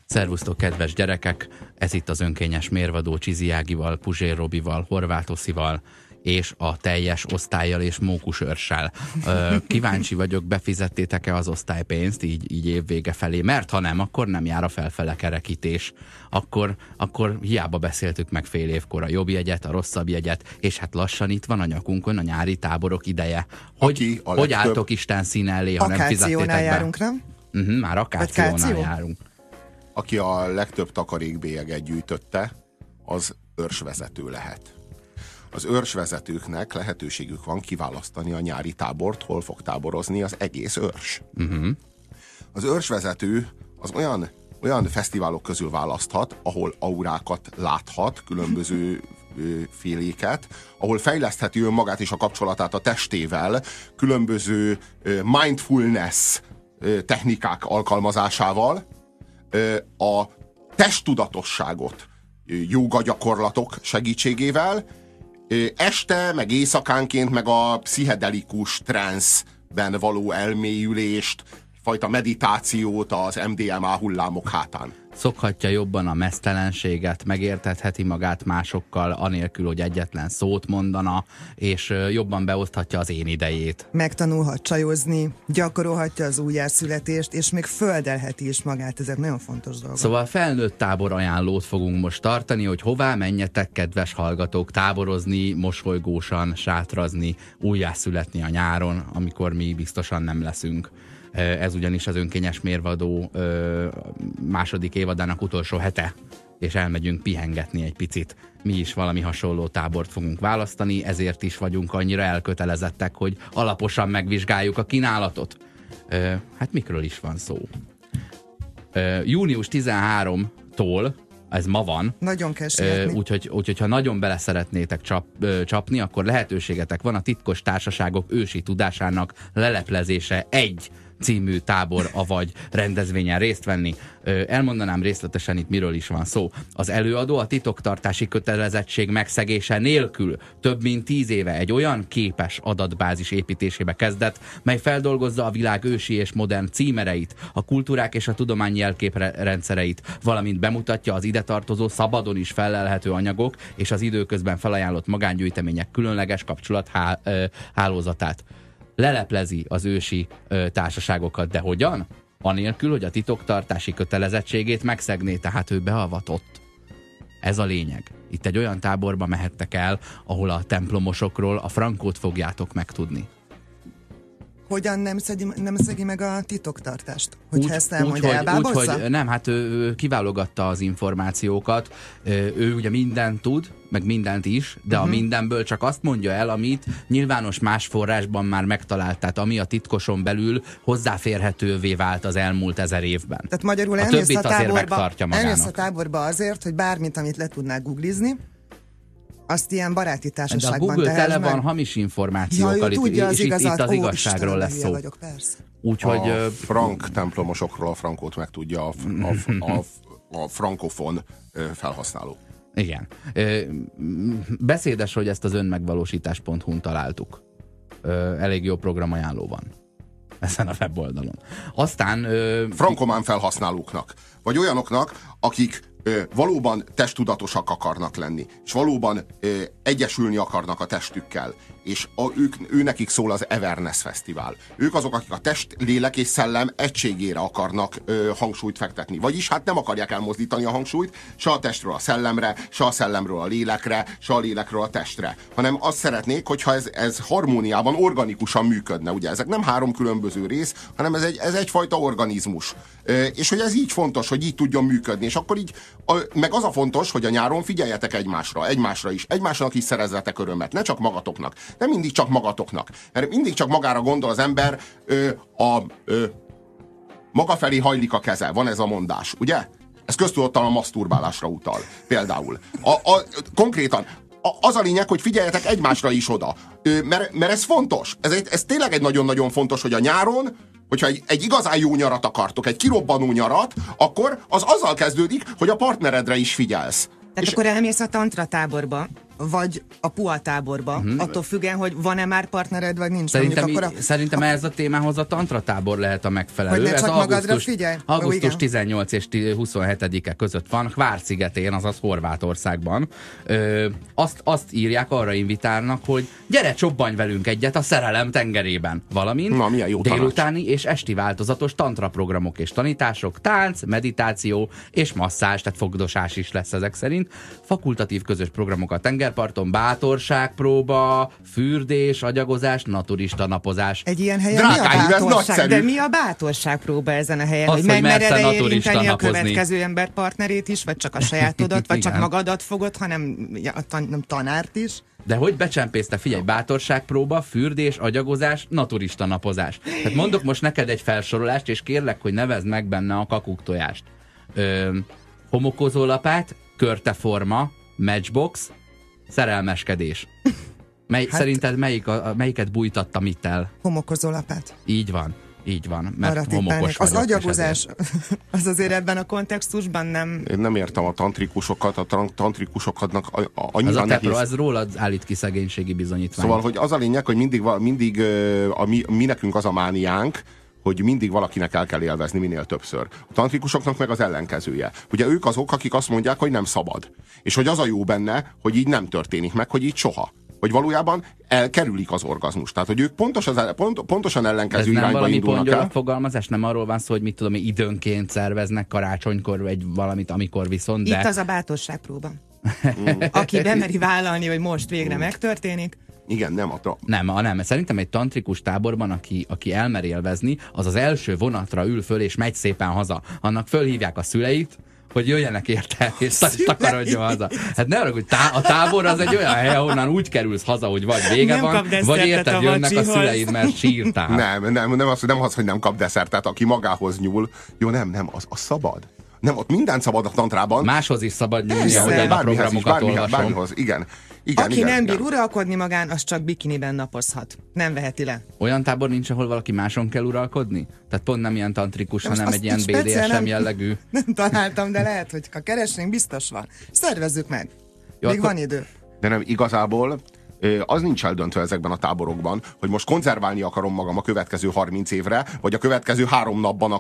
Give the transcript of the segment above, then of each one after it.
Szervusztok, kedves gyerekek! Ez itt az önkényes mérvadó Csizi Ágival, Puzsér Robival, Horváth Oszival és a teljes osztályjal és mókusörssel. Kíváncsi vagyok, befizettétek-e az osztálypénzt így évvége felé, mert ha nem, akkor nem jár a felfele kerekítés. Akkor hiába beszéltük meg fél évkor a jobb jegyet, a rosszabb jegyet, és hát lassan itt van a nyakunkon a nyári táborok ideje. Hogy álltok Isten színe elé, ha nem fizettétek be? Járunk, nem? Már akációnál járunk. Aki a legtöbb takarékbélyeget gyűjtötte, az őrsvezető lehet. Az őrsvezetőknek lehetőségük van kiválasztani a nyári tábort, hol fog táborozni az egész őrs. Az őrsvezető az olyan fesztiválok közül választhat, ahol aurákat láthat, különböző féléket, ahol fejlesztheti önmagát és a kapcsolatát a testével, különböző mindfulness technikák alkalmazásával, a testtudatosságot jóga gyakorlatok segítségével, este, meg éjszakánként, meg a pszichedelikus transzben való elmélyülést, fajta meditációt az MDMA hullámok hátán. Szokhatja jobban a meztelenséget, megértetheti magát másokkal, anélkül, hogy egyetlen szót mondana, és jobban beoszthatja az én idejét. Megtanulhat csajozni, gyakorolhatja az újjászületést, és még földelheti is magát. Ezek nagyon fontos dolgok. Szóval felnőtt tábor ajánlót fogunk most tartani, hogy hová menjetek, kedves hallgatók, táborozni, mosolygósan, sátrazni, újjászületni a nyáron, amikor mi biztosan nem leszünk. Ez ugyanis az önkényes mérvadó második évadának utolsó hete, és elmegyünk pihengetni egy picit. Mi is valami hasonló tábort fogunk választani, ezért is vagyunk annyira elkötelezettek, hogy alaposan megvizsgáljuk a kínálatot. Hát mikről is van szó? Június 13-tól, ez ma van. Nagyon kell sietni. Úgyhogy ha nagyon bele szeretnétek csapni, akkor lehetőségetek van a titkos társaságok ősi tudásának leleplezése egy című tábor, avagy rendezvényen részt venni. Elmondanám részletesen itt miről is van szó. Az előadó a titoktartási kötelezettség megszegése nélkül több mint 10 éve egy olyan képes adatbázis építésébe kezdett, mely feldolgozza a világ ősi és modern címereit, a kultúrák és a tudomány jelképrendszereit, valamint bemutatja az ide tartozó szabadon is fellelhető anyagok és az időközben felajánlott magángyűjtemények különleges kapcsolathálózatát. Leleplezi az ősi társaságokat, de hogyan? Anélkül, hogy a titoktartási kötelezettségét megszegné, tehát ő beavatott. Ez a lényeg. Itt egy olyan táborba mehettek el, ahol a templomosokról a frankót fogjátok megtudni. Hogyan nem szegi meg a titoktartást? Hogyha ezt elmondja, elbábozza? Nem, hát ő kiválogatta az információkat, ő ugye mindent tud, meg mindent is, de a mindenből csak azt mondja el, amit nyilvános más forrásban már megtalált, tehát ami a titkoson belül hozzáférhetővé vált az elmúlt 1000 évben. Tehát magyarul elmész a táborba azért, hogy bármit, amit le tudnál googlizni, azt ilyen baráti társaságban teheted. De a Google tele van meg hamis információkkal, és itt az igazságról lesz szó. Úgyhogy a frank templomosokról a frankót megtudja a frankofon felhasználó. Igen. Beszédes, hogy ezt az önmegvalósítás.hu-n találtuk. Elég jó programajánló van ezen a weboldalon. Aztán frankomán felhasználóknak, vagy olyanoknak, akik valóban testtudatosak akarnak lenni, és valóban egyesülni akarnak a testükkel, és őnekik szól az Everness Fesztivál. Ők azok, akik a test, lélek és szellem egységére akarnak hangsúlyt fektetni. Vagyis hát nem akarják elmozdítani a hangsúlyt se a testről a szellemre, se a szellemről a lélekre, se a lélekről a testre, hanem azt szeretnék, hogyha ez harmóniában, organikusan működne. Ugye ezek nem 3 különböző rész, hanem ez egyfajta organizmus. És hogy ez így fontos, hogy így tudjon működni. És akkor így, meg az a fontos, hogy a nyáron figyeljetek egymásra is. Egymásnak is szerezzetek örömet, ne csak magatoknak. Nem mindig csak magatoknak. Mert mindig csak magára gondol az ember, maga felé hajlik a keze. Van ez a mondás, ugye? Ez köztudottan a maszturbálásra utal. Például. Konkrétan az a lényeg, hogy figyeljetek egymásra is oda. Mert ez fontos. Ez tényleg egy nagyon-nagyon fontos, hogy a nyáron, hogyha egy igazán jó nyarat akartok, egy kirobbanó nyarat, akkor az azzal kezdődik, hogy a partneredre is figyelsz. Tehát akkor elmész a tantra táborba, vagy a PUA táborba, attól függően, hogy van-e már partnered, vagy nincs. Szerintem ez a témához a tantra tábor lehet a megfelelő. Hogy ne csak magadra figyelj. Augusztus 18 és 27-e között van, Hvár-szigetén, azaz Horvátországban. Azt írják, arra invitálnak, hogy gyere, csobbanj velünk egyet a szerelem tengerében. Valamint délutáni és esti változatos tantra programok és tanítások, tánc, meditáció és masszázs, tehát fogdosás is lesz ezek szerint. Fakultatív közös programok a tengerparton, bátorságpróba, fürdés, agyagozás, naturista napozás. Egy ilyen helyen mi a bátorság? De mi a bátorságpróba ezen a helyen? Hogy megmered-e érinteni a következő ember partnerét is, vagy csak a sajátodat, vagy csak magadat fogod, hanem nem tanárt is? De hogy becsempészte, figyelj, bátorságpróba, fürdés, agyagozás, naturista napozás. Tehát mondok most neked egy felsorolást, és kérlek, hogy nevezd meg benne a kakuktojást. Homokozólapát, körteforma, matchbox, szerelmeskedés. Szerinted melyiket bújtatta mit el? Homokozólapát. Így van, mert homokos az agyagozás, az azért ebben a kontextusban nem... Én nem értem a tantrikusokat, a tantrikusoknak annyira nehéz. Ez rólad állít ki szegénységi bizonyítvány. Szóval, hogy az a lényeg, hogy mindig mi nekünk az a mániánk, hogy mindig valakinek el kell élvezni minél többször. A tantrikusoknak meg az ellenkezője. Ugye ők azok, akik azt mondják, hogy nem szabad. És hogy az a jó benne, hogy így nem történik meg, hogy így soha. Hogy valójában elkerülik az orgazmust. Tehát, hogy ők pontosan ellenkező irányba indulnak el. Ez nem fogalmazás, nem arról van szó, hogy mit tudom, időnként szerveznek karácsonykor, vagy valamit, amikor viszont... Itt az a bátorságpróba. Aki bemeri vállalni, hogy most végre megtörténik. Igen, nem. Szerintem egy tantrikus táborban, aki elmer élvezni, az az első vonatra ül föl, és megy szépen haza. Annak fölhívják a szüleit, hogy jöjjenek érte, és takarodjon haza. Hát ne arra, hogy a tábor az egy olyan hely, ahonnan úgy kerülsz haza, hogy vagy vége nem van, vagy érted jönnek a szüleid, mert sírtál. Nem az, hogy nem kap desszertet, aki magához nyúl. Jó, nem, az szabad. Nem, ott minden szabad a tantrában. Máshoz is szabad nyúlni, ahogy a programokat olvasom. Bármihoz, igen. Aki nem bír uralkodni magán, az csak bikiniben napozhat. Nem veheti le. Olyan tábor nincs, ahol valaki máson kell uralkodni? Tehát pont nem ilyen tantrikus, hanem egy ilyen BDSM jellegű. Nem találtam, de lehet, hogy ha keresnénk, biztos van. Szervezzük meg. Még van idő. De nem, igazából az nincs eldöntve ezekben a táborokban, hogy most konzerválni akarom magam a következő 30 évre, vagy a következő 3 napban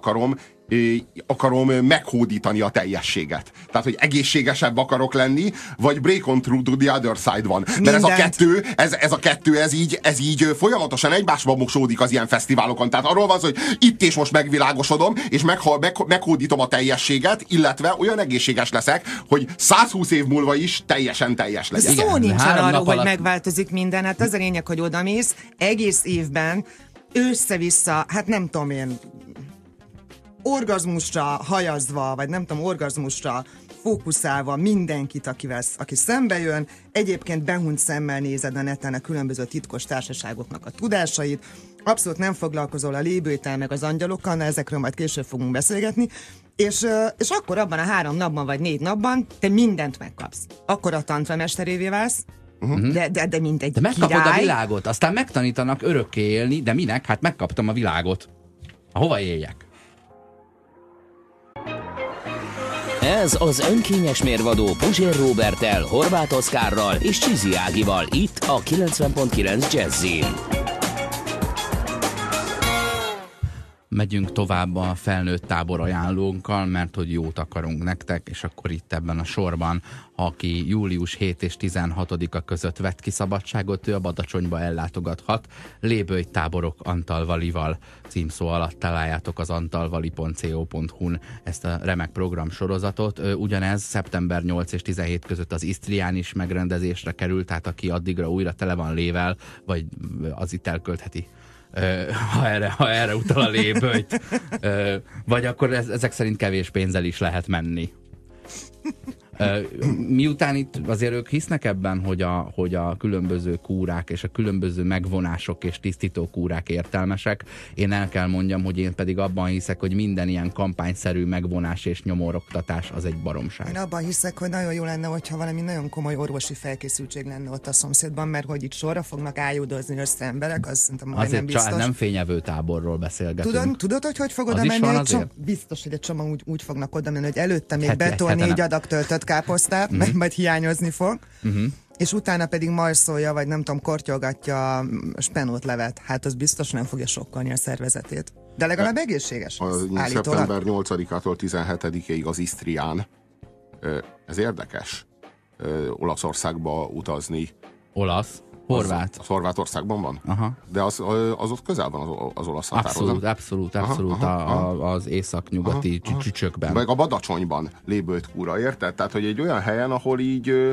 akarom meghódítani a teljességet. Tehát, hogy egészségesebb akarok lenni, vagy break on through to the other side van. Mert ez a kettő, ez így folyamatosan egymásba mosódik az ilyen fesztiválokon. Tehát arról van, hogy itt és most megvilágosodom, és meghódítom a teljességet, illetve olyan egészséges leszek, hogy 120 év múlva is teljesen teljes legyek. Szó nincsen arról, hogy megváltozik minden. Hát az a lényeg, hogy odamész, egész évben össze-vissza, hát nem tudom én, orgazmusra hajazva, vagy nem tudom, orgazmusra fókuszálva mindenkit, aki szembe jön, egyébként behunyt szemmel nézed a neten a különböző titkos társaságoknak a tudásait, abszolút nem foglalkozol a lébőjtel meg az angyalokkal, na ezekről majd később fogunk beszélgetni, és akkor abban a 3 napban vagy 4 napban te mindent megkapsz. Akkor a tantramesteré válsz, de mindegy de megkapod a világot, aztán megtanítanak örökké élni, de minek? Hát megkaptam a világot. Hova éljek? Ez az önkényes mérvadó Puzsér Róberttel, Horváth Oszkárral és Csizi Ágival itt a 90.9 Jazzin. Megyünk tovább a felnőtt tábor ajánlónkkal, mert hogy jót akarunk nektek, és akkor itt ebben a sorban, aki július 7 és 16-a között vett ki szabadságot, ő a Badacsonyba ellátogathat. Lébőj táborok Antalvalival címszó alatt találjátok az antalvali.co.hu-n ezt a remek programsorozatot. Ugyanez szeptember 8 és 17 között az Isztrián is megrendezésre került, tehát aki addigra újra tele van lével, vagy az itt elköltheti. Ha erre utal a lébőjt. Vagy akkor ezek szerint kevés pénzzel is lehet menni. Miután itt azért ők hisznek ebben, hogy a különböző kúrák és a különböző megvonások és tisztító kúrák értelmesek, én el kell mondjam, hogy én pedig abban hiszek, hogy minden ilyen kampányszerű megvonás és nyomoroktatás az egy baromság. Én abban hiszek, hogy nagyon jó lenne, hogyha valami nagyon komoly orvosi felkészültség lenne ott a szomszédban, mert hogy itt sorra fognak ájúdozni össze emberek, az szerintem majdnem biztos. Azért nem fényevő táborról beszélgetünk. Tudod, hogy fog oda menni? Biztos, hogy egy csomag úgy fognak oda menni, hogy előtte még betolni egy adag töltött káposztát, mert majd hiányozni fog. és utána pedig marszolja, vagy nem tudom, kortyolgatja a spenótlevet, hát az biztos nem fogja sokkolni a szervezetét. De legalább egészséges. Szeptember 8-ától 17-ig az Isztrián. Ez érdekes. Olaszországba utazni. Olasz? Horvát. Az Horvátországban van? Aha. De az ott közel van az olasz határhoz. Abszolút. Az északnyugati csücsökben. Meg a Badacsonyban lébölt kúra, érted? Tehát, hogy egy olyan helyen, ahol így...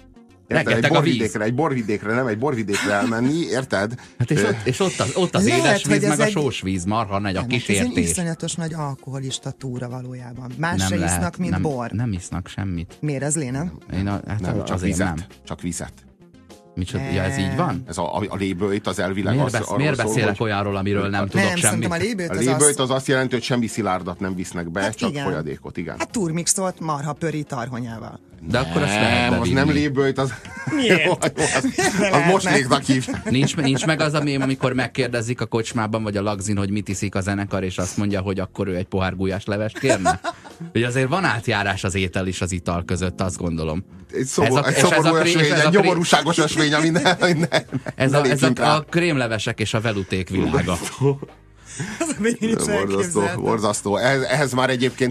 Érted, egy borvidékre, nem egy borvidékre elmenni, érted? Hát és ott az Lehet, édesvíz, hogy meg a egy- sós víz, marha nagy a Ez egy kísértés. iszonyatos nagy alkoholista túra valójában. Más se isznak, mint bor. Nem isznak semmit. Miért ez lé, nem? Nem, csak azért vizet. nem. Csak vizet. Micsoda, ja, ez így van? Ez a lébölt az elvileg arról Miért szól, beszélek hogy olyanról, amiről nem tudok Nem, szerintem a semmit? lébőt a az lébölt az azt jelenti, hogy semmi szilárdat nem visznek be, Hát csak igen. folyadékot, igen. Hát turmixolt marha pöri tarhonyával. De akkor azt lehet Nem, az nem bevinni. lébölt, az... Miért? az mosléknak hívják. Nincs meg az, amikor megkérdezik a kocsmában vagy a lagzin, hogy mit iszik a zenekar, és azt mondja, hogy akkor ő egy pohár gulyáslevest kérne? Ugye azért van átjárás az étel és az ital között, azt gondolom. Egy szomorú ösvény, egy nyomorúságos ösvény, ami Ez a krémlevesek és a veluték világa. Az a végén is elképzeltem. Borzasztó. Ehhez már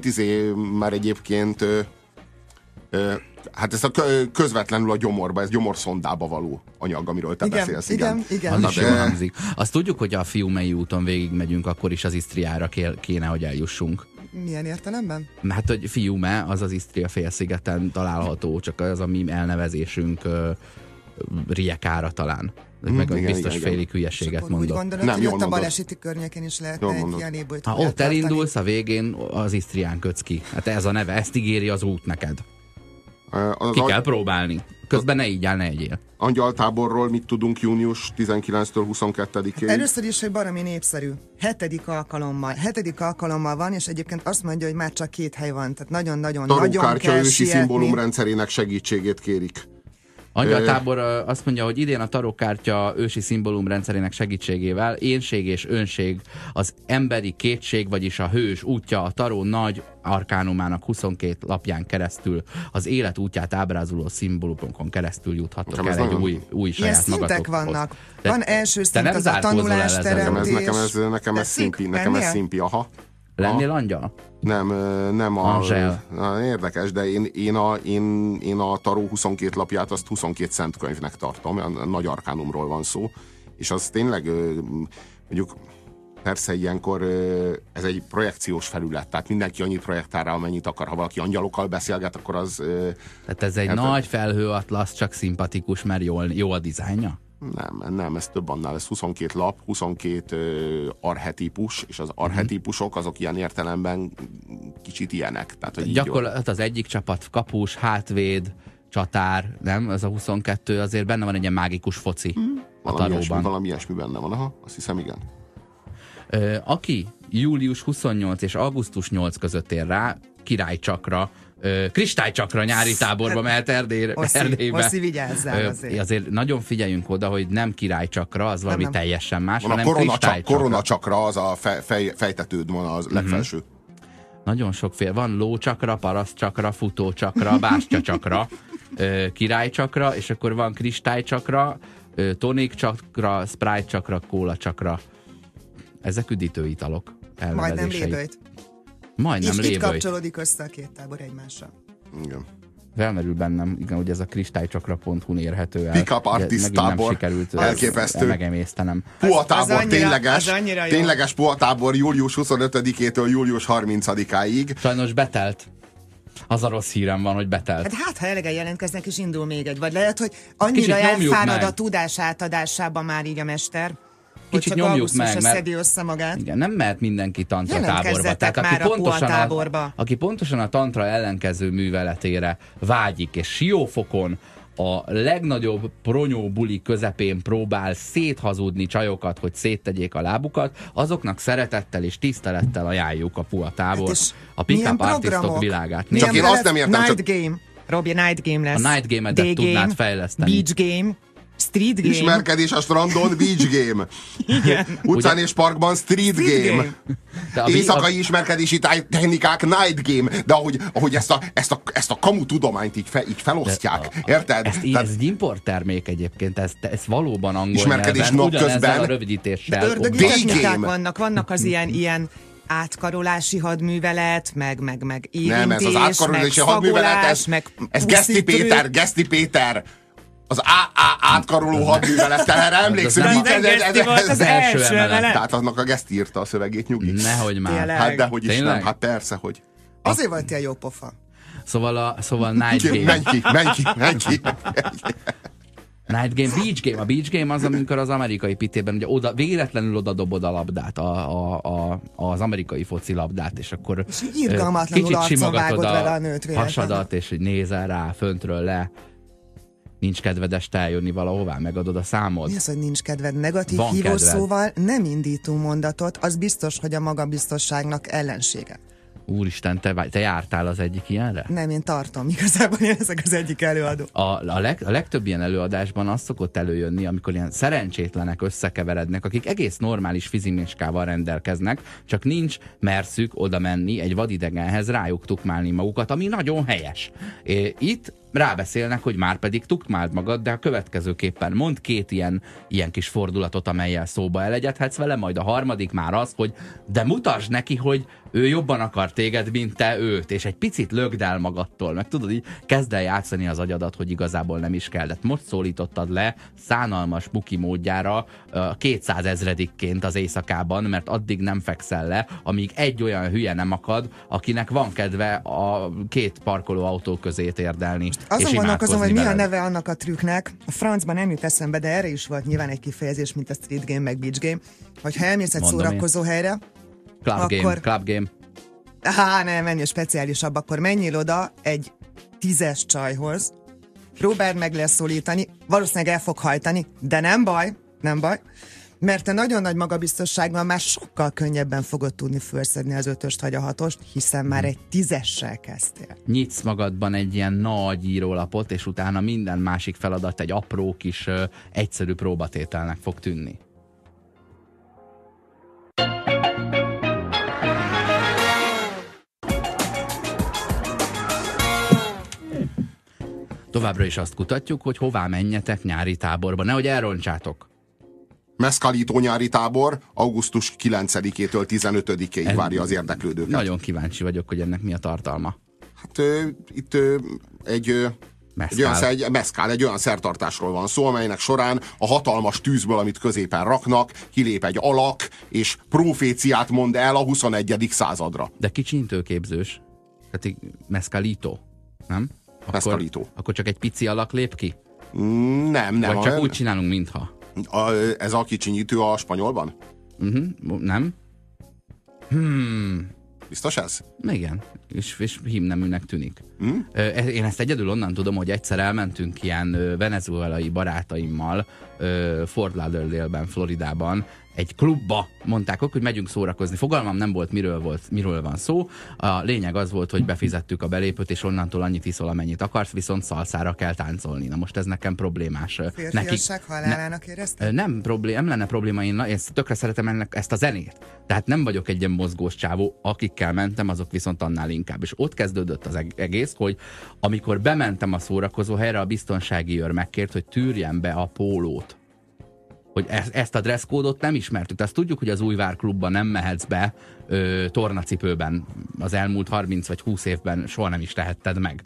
egyébként hát ez közvetlenül a gyomorba, ez gyomorszondába való anyag, amiről te beszélsz. Igen. Az is jól hangzik. Azt tudjuk, hogy a Fiumei úton végigmegyünk, akkor is az Isztriára kéne, hogy eljussunk. Milyen értelemben? Hát, hogy Fiume, az az Isztria félszigeten található, csak az a mi elnevezésünk Riekára talán. Meg biztos félig hülyeséget Úgy mondok. gondolod, Nem, hogy jól ott a mondod. baleseti környéken is lehet Jól egy mondod. ilyen lébőt Ha ott elindulsz, a végén az Isztrián kötsz ki. Hát ez a neve, ezt ígéri az út neked. Ki kell próbálni. Közben ne így áll, ne egyél. Angyaltáborról mit tudunk június 19-től 22-ig? Először is, hogy baromi népszerű. 7. alkalommal van, és egyébként azt mondja, hogy már csak 2 hely van. Tehát nagyon Tarókártya kell ősi sietni. szimbólumrendszerének segítségét kérik. Angyaltábor azt mondja, hogy idén a tarokkártya ősi szimbólumrendszerének segítségével énség és önség, az emberi kétség, vagyis a hős útja a taró nagy arkánumának 22 lapján keresztül, az élet útját ábrázoló szimbólumokon keresztül juthatok Nekem ez el egy nagyon- új Ilyen saját szintek magatokhoz. vannak. De Van első te szint, nem az a zárkózol el ezzel? tanulásteremtés. Nekem ez szimpi, szimpi, aha. Lennél angyal? Nem Angel. érdekes, de én a taró 22 lapját azt 22 szent könyvnek tartom, a nagy arkánumról van szó, és az tényleg mondjuk persze ilyenkor ez egy projekciós felület, tehát mindenki annyit projektál rá, amennyit akar. Ha valaki angyalokkal beszélget, akkor az... Tehát ez egy nagy felhőatlasz, csak szimpatikus, mert jó a dizájnja? Nem, ez több annál, ez 22 lap, 22 archetípus, és az archetípusok azok ilyen értelemben kicsit ilyenek. Tehát, hogy Gyakorlatilag az egyik csapat kapus, hátvéd, csatár, nem? Az a 22, azért benne van egy ilyen mágikus foci a taróban. Valami ilyesmi benne van, aha, azt hiszem, igen. Aki július 28 és augusztus 8 között ér rá, királycsakra, kristálycsakra nyári táborba mehet Erdélybe. Oszi, vigyázzál azért. Azért nagyon figyeljünk oda, hogy nem királycsakra, az valami teljesen más, Van hanem a kristálycsakra. koronacsakra, az a fejtetőd van az legfelső. Nagyon sokféle. Van lócsakra, parasztcsakra, futócsakra, bástyacsakra, királycsakra, és akkor van kristálycsakra, tonikcsakra, sprite-csakra, kólacsakra. Ezek üdítő italok. Majdnem léböjt. Majdnem És itt léböjt. kapcsolódik össze a két tábor egymással. Igen. Felmerül bennem, igen, hogy ez a kristálycsakra.hu-n érhető el. Pick-up artist Megint nem tábor. sikerült Elképesztő. megemésztenem. Puhatábor, az annyira jó. tényleges puhatábor július 25-től július 30-áig. Sajnos betelt. Az a rossz hírem van, hogy betelt. Hát ha elegen jelentkeznek, és indul még egy. Vagy lehet, hogy annyira Kicsit nyomjuk elfárad meg. a tudás átadásában már így a mester, Kicsit hogy csak nyomjuk augusztusra meg, mert- szedi össze magát. Igen, nem mehet mindenki tantra táborba. Jelentkezzetek már a puhatáborba. aki pontosan a tantra ellenkező műveletére vágyik, és Siófokon a legnagyobb pronyó buli közepén próbál széthazudni csajokat, hogy széttegyék a lábukat, azoknak szeretettel és tisztelettel ajánljuk a puhatábor, Hát és a milyen pick-up artistok programok? világát. Milyen Csak én lesz? azt nem értem, Night csak- Game. Robi, Night Game lesz. A Night Game-edet Day tudnád Game, fejleszteni. Beach Game, Street game. Ismerkedés a strandon, beach game. Igen. Utcán és parkban street game. Éjszakai ismerkedési technikák night game. De ahogy ezt a kamu tudományt így felosztják. Érted? Ez egy importtermék egyébként, ez valóban angol ismerkedés nyelven, napközben. ugyanezzel a rövidítéssel. De ördögi technikák vannak az ilyen átkarolási hadművelet, meg érintés, nem, ez az átkarolási hadművelet, ez Geszti Péter. Az átkaroló hadművelet, erre emlékszem. Ez az első emelet. Tehát annak a Geszti írta a szövegét, nyugi. Nehogy már. Tényleg? Hát dehogy is Tényleg? nem, hát persze, hogy. Azért volt ilyen jó pofa. Szóval Night Game. Menj ki. Night Game, Beach Game. A Beach Game az, amikor az amerikai pitében ugye véletlenül oda dobod a labdát, az amerikai foci labdát, és akkor és irgalmatlanul arcon vágod vele a nőt véletlenül. hasadat, és hogy nézel rá föntről le. Nincs kedved este eljönni valahová, megadod a számod. Mi az, hogy nincs kedved? Negatív Van hívószóval nem indító mondatot, az biztos, hogy a magabiztosságnak ellensége. Úristen, te jártál az egyik ilyenre? Nem, én tartom. Igazából én ezek az egyik előadó. A legtöbb ilyen előadásban az szokott előjönni, amikor ilyen szerencsétlenek összekeverednek, akik egész normális fizimiskával rendelkeznek, csak nincs merszük oda menni egy vadidegenhez rájuk tukmálni magukat, ami nagyon helyes. Itt rábeszélnek, hogy már pedig tukmáld magad, de a következőképpen mond két ilyen kis fordulatot, amellyel szóba elegyedhetsz vele, majd a harmadik már az, hogy de mutasd neki, hogy ő jobban akar téged, mint te őt, és egy picit lögd el magadtól, meg tudod, így kezd el játszani az agyadat, hogy igazából nem is kell. De most szólítottad le szánalmas muki módjára 200 000-ként az éjszakában, mert addig nem fekszel le, amíg egy olyan hülye nem akad, akinek van kedve a két parkoló autó közé térdelni. Azon gondolkozom, hogy mi a neve annak a trükknek. A francban nem jut eszembe, de erre is volt nyilván egy kifejezés, mint a street game, meg beach game, hogyha elmész egy szórakozó helyre, Club game. Nem, ennél speciálisabb, akkor menjél oda egy 10-es csajhoz, próbáld meg leszólítani, valószínűleg el fog hajtani, de nem baj, mert te nagyon nagy magabiztossággal már sokkal könnyebben fogod tudni felszedni az 5-öst vagy a 6-ost, hiszen már egy 10-essel kezdtél. Nyitsz magadban egy ilyen nagy írólapot, és utána minden másik feladat egy apró kis egyszerű próbatételnek fog tűnni. Továbbra is azt kutatjuk, hogy hová menjetek nyári táborba. Nehogy elrontsátok. Meszkalító nyári tábor augusztus 9-től 15-ig várja az érdeklődőket. Nagyon kíváncsi vagyok, hogy ennek mi a tartalma. Hát itt egy olyan szertartásról van szó, amelynek során a hatalmas tűzből, amit középen raknak, kilép egy alak, és proféciát mond el a 21. századra. De kicsintőképzős. Tehát meszkalító, nem? Akkor csak egy pici alak lép ki? Nem. Vagy csak úgy csinálunk, mintha. Ez a kicsinyítő a spanyolban? Nem? Biztos ez? Igen, és hímneműnek tűnik. Én ezt egyedül onnan tudom, hogy egyszer elmentünk ilyen venezuelai barátaimmal Fort Lauderdale-ben, Floridában, egy klubba, mondták, hogy megyünk szórakozni. Fogalmam nem volt, miről van szó. A lényeg az volt, hogy befizettük a belépőt, és onnantól annyit iszol, amennyit akarsz, viszont szalszára kell táncolni. Na most ez nekem problémás. Férfiasság halálának érezted? Nem lenne probléma, én tökre szeretem ezt a zenét. Tehát nem vagyok egy ilyen mozgós csávó, akikkel mentem, azok viszont annál inkább. És ott kezdődött az egész, hogy amikor bementem a szórakozó helyre, a biztonsági őr megkért, hogy tűrjem be a pólót. Hogy ezt a dresszkódot nem ismertük. Azt tudjuk, hogy az Újvár klubban nem mehetsz be tornacipőben. Az elmúlt 30 vagy 20 évben soha nem is tehetted meg.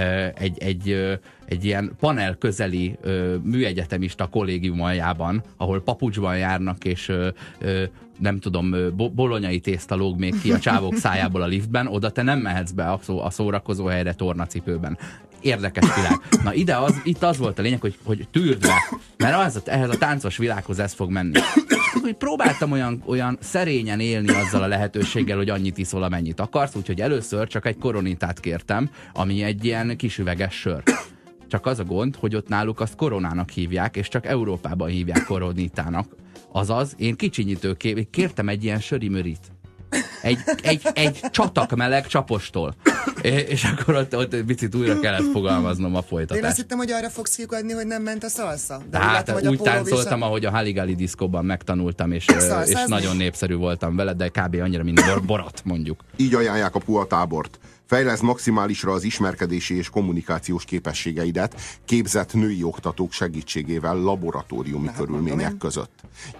Egy ilyen panel közeli műegyetemista kollégium aljában, ahol papucsban járnak, és nem tudom, bolonyai tészta lóg még ki a csávók szájából a liftben, oda te nem mehetsz be a szórakozó helyre tornacipőben. Érdekes világ. Na itt az volt a lényeg, hogy tűrd be, mert ehhez a táncos világhoz ez fog menni. Hogy próbáltam olyan szerényen élni azzal a lehetőséggel, hogy annyit iszol, amennyit akarsz, úgyhogy először csak egy koronitát kértem, ami egy ilyen kisüveges sör. Csak az a gond, hogy ott náluk azt koronának hívják, és csak Európában hívják koronitának. Azaz, én kicsinyítő kértem egy ilyen sörimörit. Egy csatak meleg csapostól. és akkor ott picit újra kellett fogalmaznom a folytatást. Én azt hittem, hogy arra fogsz kiukadni, hogy nem ment a szalsza. De hát úgy táncoltam, ahogy a Haligali diszkóban megtanultam, és nagyon népszerű voltam vele, de kb. Annyira, mint Borat, mondjuk. Így ajánlják a Puha tábort. Fejleszd maximálisra az ismerkedési és kommunikációs képességeidet képzett női oktatók segítségével laboratóriumi körülmények között.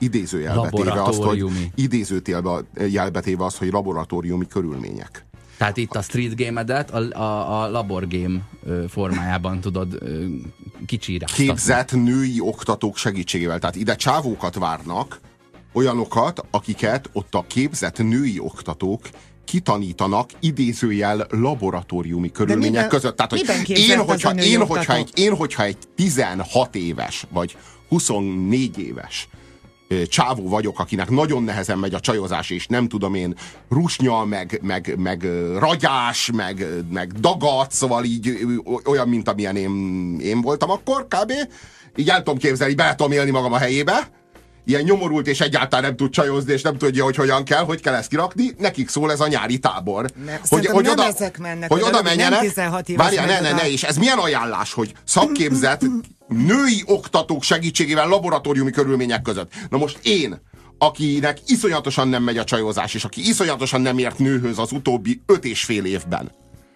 Idézőjelbe téve azt, hogy laboratóriumi körülmények. Tehát itt a street game-edet a labor game formájában tudod kicsíráztatni. Képzett női oktatók segítségével. Tehát ide csávókat várnak, olyanokat, akiket ott a képzett női oktatók kitanítanak idézőjel laboratóriumi körülmények között. Tehát, hogy én, hogyha egy 16 éves, vagy 24 éves csávó vagyok, akinek nagyon nehezen megy a csajozás, és nem tudom én, rusnya, meg ragyás, meg dagat, szóval így olyan, mint amilyen én voltam akkor, kb. Így el tudom képzelni, be tudom élni magam a helyébe, ilyen nyomorult, és egyáltalán nem tud csajozni, és nem tudja, hogy hogyan kell, hogy kell ezt kirakni, nekik szól ez a nyári tábor. Hogy oda, ezek mennek, hogy oda menjenek. Várjál, és ez milyen ajánlás, hogy szakképzett női oktatók segítségével laboratóriumi körülmények között. Na most én, akinek iszonyatosan nem megy a csajozás, és aki iszonyatosan nem ért nőhöz az utóbbi 5,5 évben,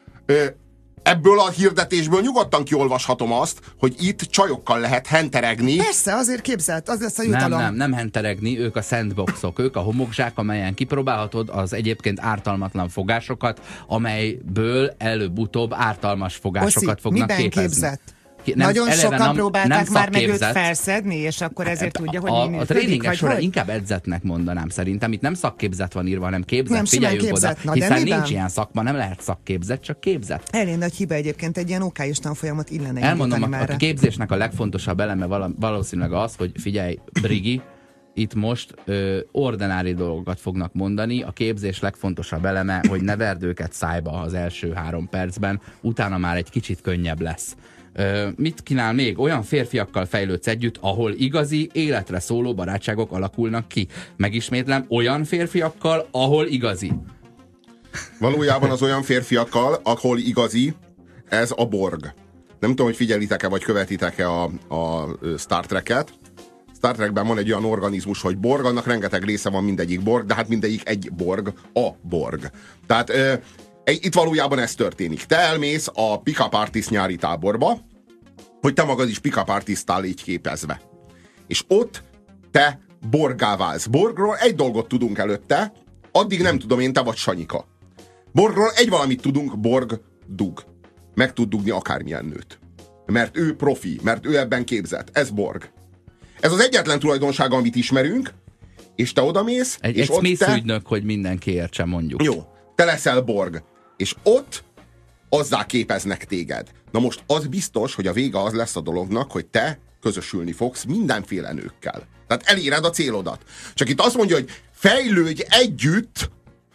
ebből a hirdetésből nyugodtan kiolvashatom azt, hogy itt csajokkal lehet henteregni. Persze, azért képzelt, az lesz a jutalom. Nem henteregni, ők a sandboxok, ők a homokzsák, amelyen kipróbálhatod az egyébként ártalmatlan fogásokat, amelyből előbb-utóbb ártalmas fogásokat fognak képezni. Képzett? Nagyon sokan próbálták már meg őt felszedni, és akkor ezért tudja, hogy mi a tréninges során inkább edzetnek mondanám szerintem. Itt nem szakképzett van írva, hanem képzett. Nem, figyeljünk oda, hiszen nincs ilyen szakma, nem lehet szakképzett, csak képzett. Elég nagy hiba egyébként, egy ilyen okályos tanfolyamat illene. Elmondom, a képzésnek a legfontosabb eleme valószínűleg az, hogy figyelj, Brigi, itt most ordinári dolgokat fognak mondani. A képzés legfontosabb eleme, hogy ne verd őket szájba az első 3 percben, utána már egy kicsit könnyebb lesz. Mit kínál még? Olyan férfiakkal fejlődsz együtt, ahol igazi, életre szóló barátságok alakulnak ki. Megismétlem, olyan férfiakkal, ahol igazi. Valójában az olyan férfiakkal, ahol igazi, ez a Borg. Nem tudom, hogy figyelitek-e, vagy követitek-e a Star Trek-et. Star Trekben van egy olyan organizmus, hogy Borg, annak rengeteg része van, mindegyik Borg, de hát mindegyik egy Borg, a Borg. Tehát itt valójában ez történik. Te elmész a Pick-up Artist nyári táborba, hogy te magad is Pick-up Artist-tál légy képezve. És ott te Borggá válsz. Borgról egy dolgot tudunk előtte, addig nem tudom én, te vagy Sanyika. Borgról egy valamit tudunk, Borg dug. Meg tud dugni akármilyen nőt. Mert ő profi, mert ő ebben képzett. Ez Borg. Ez az egyetlen tulajdonsága, amit ismerünk, és te odamész, és ott Smith ügynök, hogy mindenki értse, mondjuk. Jó, te leszel Borg. És ott azzá képeznek téged. Na most az biztos, hogy a vége az lesz a dolognak, hogy te közösülni fogsz mindenféle nőkkel. Tehát eléred a célodat. Csak itt azt mondja, hogy fejlődj együtt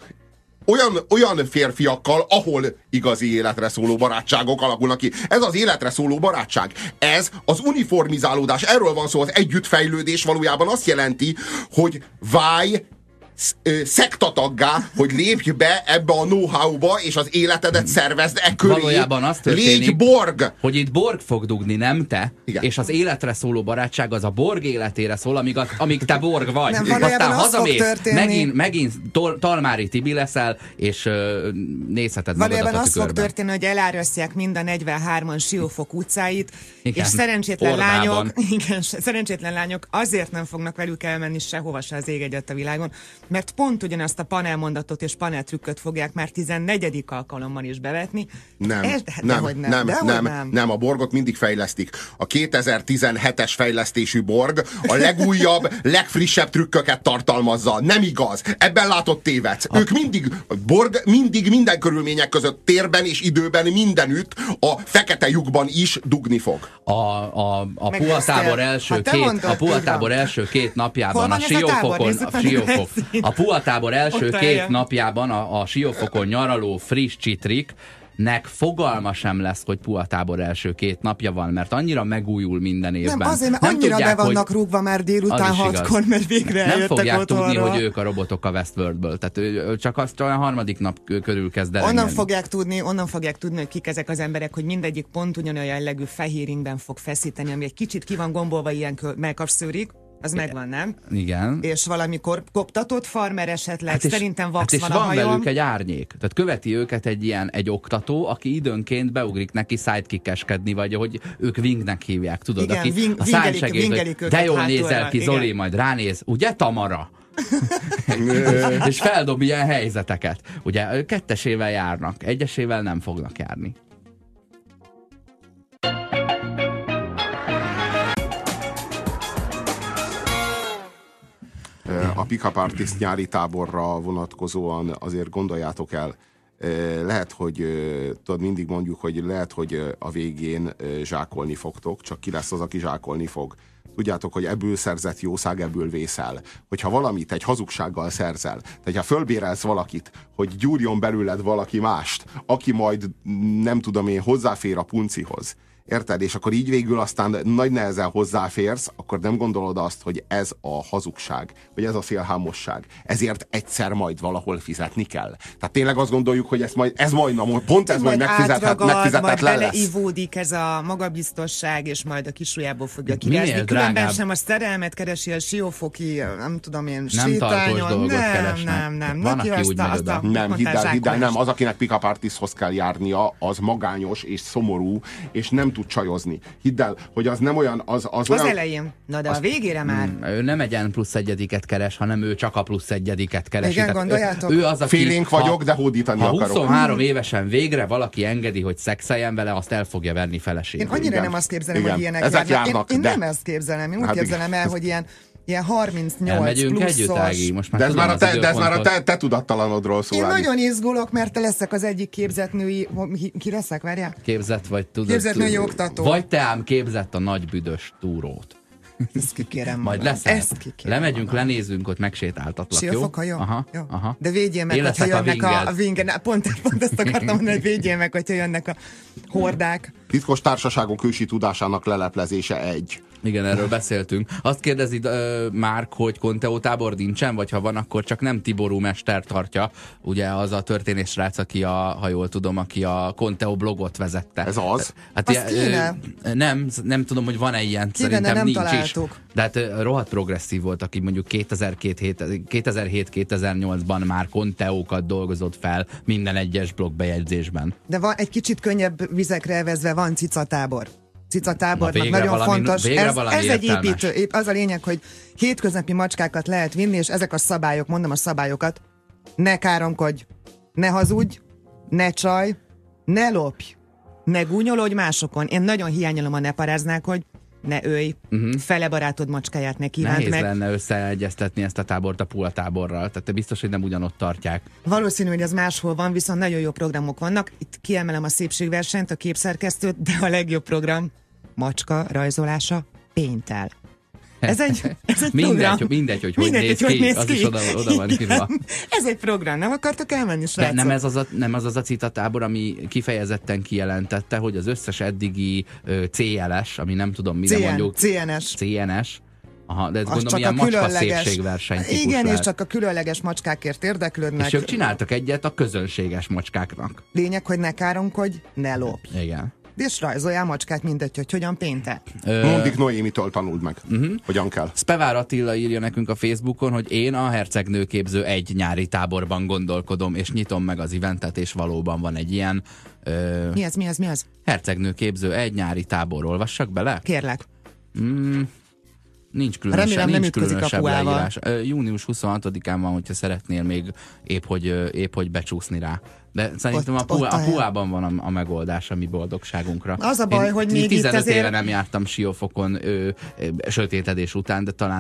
olyan férfiakkal, ahol igazi életre szóló barátságok alakulnak ki. Ez az életre szóló barátság. Ez az uniformizálódás. Erről van szó, az együttfejlődés valójában azt jelenti, hogy válj szektataggá, hogy lépj be ebbe a know-how-ba, és az életedet szervezd köré. Valójában az történik, légy Borg! Hogy itt Borg fog dugni, nem te. Igen. És az életre szóló barátság az a Borg életére szól, amíg te Borg vagy. Nem, aztán hazamész, megint Talmári Tibi leszel, és nézheted magadat a tükörben. Az fog történni, hogy elárasztják mind a 43-an Siófok utcáit, igen, és szerencsétlen lányok azért nem fognak velük elmenni sehova se az ég egyet a világon, mert pont ugyanazt a panelmondatot és paneltrükköt fogják már 14. alkalommal is bevetni. Nem, a Borgot mindig fejlesztik. A 2017-es fejlesztésű Borg a legújabb, legfrissebb trükköket tartalmazza. Nem igaz. Ebben látod tévedsz. Ők Borg mindig minden körülmények között, térben és időben mindenütt, a fekete lyukban is dugni fog. A Puha-tábor első két napjában a Puha-tábor első két napjában a Siófokon nyaraló friss csitrik nek fogalma sem lesz, hogy Puha tábor első 2 napja van, mert annyira megújul minden évben. Nem, azért, mert annyira tudják, be vannak rúgva már délután 6-kor, mert végre nem eljöttek fogják otthonról. tudni, hogy ők a robotok a Westworldből. Tehát ő csak azt olyan harmadik nap körül kezd Onnan fogják tudni, hogy kik ezek az emberek, hogy mindegyik pont ugyanolyan jellegű fehér ingben fog feszíteni, ami egy kicsit ki van gombolva ilyen make-up-szőrig. Az megvan, nem? Igen. És valamikor koptatott farmer esetleg, szerintem vax és van a van hajón. velük egy árnyék. Tehát követi őket egy oktató, aki időnként beugrik neki sidekickeskedni, vagy hogy ők Wingnek hívják, tudod? Igen, aki a szájsegéd, de jól nézel ki, Zoli, majd ránéz, ugye Tamara? És feldob ilyen helyzeteket. Ugye 2-esével járnak, 1-esével nem fognak járni. A Pick-up Artist nyári táborra vonatkozóan azért gondoljátok el, lehet, hogy tudod, mindig mondjuk, hogy lehet, hogy a végén zsákolni fogtok, csak ki lesz az, aki zsákolni fog. Tudjátok, hogy ebből szerzett jószág, ebből vészel. Hogyha valamit egy hazugsággal szerzel, tehát ha fölbérelsz valakit, hogy gyúrjon belőled valaki mást, aki majd, nem tudom én, hozzáfér a puncihoz, érted? És akkor így végül aztán nagy nehezen hozzáférsz, akkor nem gondolod azt, hogy ez a hazugság, vagy ez a szélhámosság. Ezért egyszer majd valahol fizetni kell. Tehát tényleg azt gondoljuk, hogy ez majd megfizetetlen lesz. Beleivódik ez a magabiztosság, és majd a kisujjából fogja kirázni. Különben sem a szerelmet keresi a siófoki, nem tudom én, sétányon. Nem. Van, aki úgy megy oda. Nem, hidd el, nem. Az, akinek Pick-up Artisthoz kell járnia, az magányos és szomorú, és nem tud csajozni. Hidd el, hogy az nem olyan... Az olyan, elején. Na de a végére már. Ő nem egy +1 keres, hanem ő csak a +1 keresi. Igen, gondoljátok? Ő az, aki, félénk vagyok, de hódítani akarok. 23 évesen végre valaki engedi, hogy szexeljen vele, azt el fogja verni feleségül. Én annyira nem azt képzelem, hogy ilyenek ezek járnak. Én de... nem ezt képzelem. Én úgy képzelem el, hogy ilyen 38 pluszos. Most már de ez már a te tudattalanodról szól. Én nagyon izgulok, mert te leszek az egyik képzett női... Ki leszek, várjál? Képzett vagy, tudod. Képzett női oktató. Vagy te ám képzett a nagy büdös túrót. Ezt kikérem. Majd lesz. Lemegyünk, lenézünk, ott megsétáltatlak, jó? Siófoka, jó? Aha. De védjél meg, hogyha jönnek a Wingen. Pont ezt akartam mondani, hogy védjél meg, hogyha jönnek a hordák. Titkos társaságok ősi tudásának leleplezése 1. Igen, erről beszéltünk. Azt kérdezid Márk, hogy Conteo tábor nincsen, vagy ha van, akkor csak nem Tiború mester tartja. Ugye az a történés srác, aki ha jól tudom, aki a Conteo blogot vezette. Ez az? Hát nem tudom, hogy van-e ilyen, szerintem nem nincs találtuk. is. De hát rohadt progresszív volt, aki mondjuk 2007-2008-ban már Conteókat dolgozott fel minden egyes blogbejegyzésben. De van egy kicsit könnyebb vizekre evezve, van cicatábor. Cicatábornak nagyon fontos. Ez egy építő. Az a lényeg, hogy hétköznapi macskákat lehet vinni, és ezek a szabályok, mondom a szabályokat, ne káromkodj, ne hazudj, ne csaj, ne lopj, ne gúnyolódj másokon. Én nagyon hiányolom, a ne paráznák, hogy ne ölj, fele barátod macskáját ne kívánt meg. Nehéz lenne összeegyeztetni ezt a tábort a Puha táborral, tehát biztos, hogy nem ugyanott tartják. Valószínű, hogy ez máshol van, viszont nagyon jó programok vannak. Itt kiemelem a szépségversenyt, a képszerkesztőt, de a legjobb program macska rajzolása pénttel. Ez egy program. Mindegy, hogy néz ki, az is oda van írva. Ez egy program, nem akartok elmenni, srácok? De nem az a citatábor, ami kifejezetten kijelentette, hogy az összes eddigi CLS, ami nem tudom mire mondjuk. CNS. Aha, de ez gondolom ilyen macska szépségverseny típus. Igen, lehet. és csak a különleges macskákért érdeklődnek. És ők csináltak egyet a közönséges macskáknak. Lényeg, hogy ne káromkodj, ne lopj. Igen. És rajzoljál macskát, mindegy, hogy hogyan péntek. Mondik Noémitől tanuld meg, hogyan kell. Spevár Attila írja nekünk a Facebookon, hogy én a Hercegnőképző 1 nyári táborban gondolkodom, és nyitom meg az eventet, és valóban van egy ilyen... Mi az? Hercegnőképző 1 nyári tábor, olvassak bele? Kérlek. Nincs különösebb leírás. Június 26-án van, hogyha szeretnél még épp hogy becsúszni rá. De szerintem a Puhában van a megoldás a mi boldogságunkra. Az a baj, hogy még 15 itt éve nem jártam Siófokon sötétedés után, de talán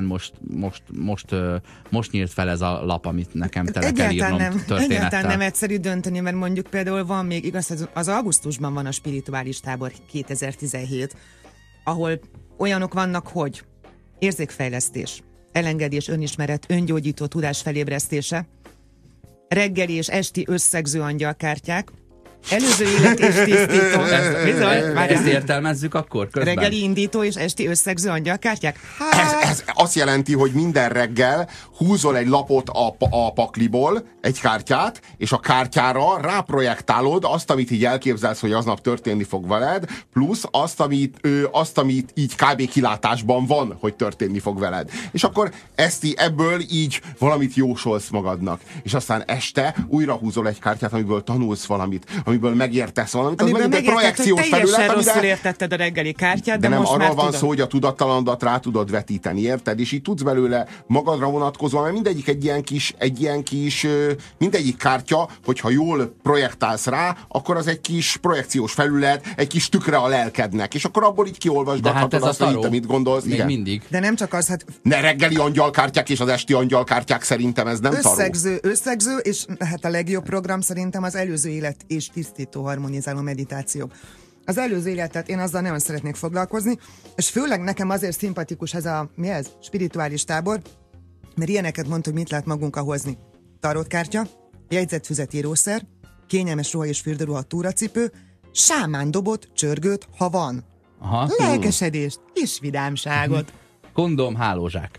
most nyílt fel ez a lap, amit nekem tele kell írnom történettel. Egyáltalán nem egyszerű dönteni, mert mondjuk például van még, igaz, az augusztusban van a spirituális tábor 2017, ahol olyanok vannak, hogy érzékfejlesztés, elengedés, önismeret, öngyógyító tudás felébresztése, reggeli és esti összegző angyalkártyák, Előző élet és tisztító. Ezt értelmezzük akkor közben? Reggeli indító és esti összegző angyalkártyák? Ez azt jelenti, hogy minden reggel húzol egy lapot a pakliból, egy kártyát, és a kártyára ráprojektálod azt, amit így elképzelsz, hogy aznap történni fog veled, plusz azt, amit így kb. Kilátásban van, hogy történni fog veled. És akkor ebből így valamit jósolsz magadnak. És aztán este újra húzol egy kártyát, amiből tanulsz valamit, amiből megértesz valamit. Amiből az megint egy projekciós teljesen felület, rosszul értetted a reggeli kártyát, de nem most arról már van tudod. szó, hogy a tudattalandat rá tudod vetíteni, érted? És így tudsz belőle magadra vonatkozóan, mert mindegyik egy ilyen kis mindegyik kártya, hogyha jól projektálsz rá, akkor az egy kis projekciós felület, egy kis tükre a lelkednek, és akkor abból így kiolvasgathatod azt, hogy te mit gondolsz. Még mindig. De nem csak az, hát Ne reggeli angyalkártyák és az esti angyalkártyák, szerintem ez nem összegző, és hát a legjobb program szerintem az előző élet és tisztító harmonizáló meditációk. Az előző életet én azzal nagyon szeretnék foglalkozni, és főleg nekem azért szimpatikus ez a, mi ez? Spirituális tábor, mert ilyeneket mondta, hogy mit lehet magunkkal hozni. Tarotkártya, jegyzetfüzet írószer, kényelmes ruha és fürdőruha túracipő, sámán dobot, csörgőt, ha van. Aha. Lelkesedést és vidámságot. Kondóm, hálózsák.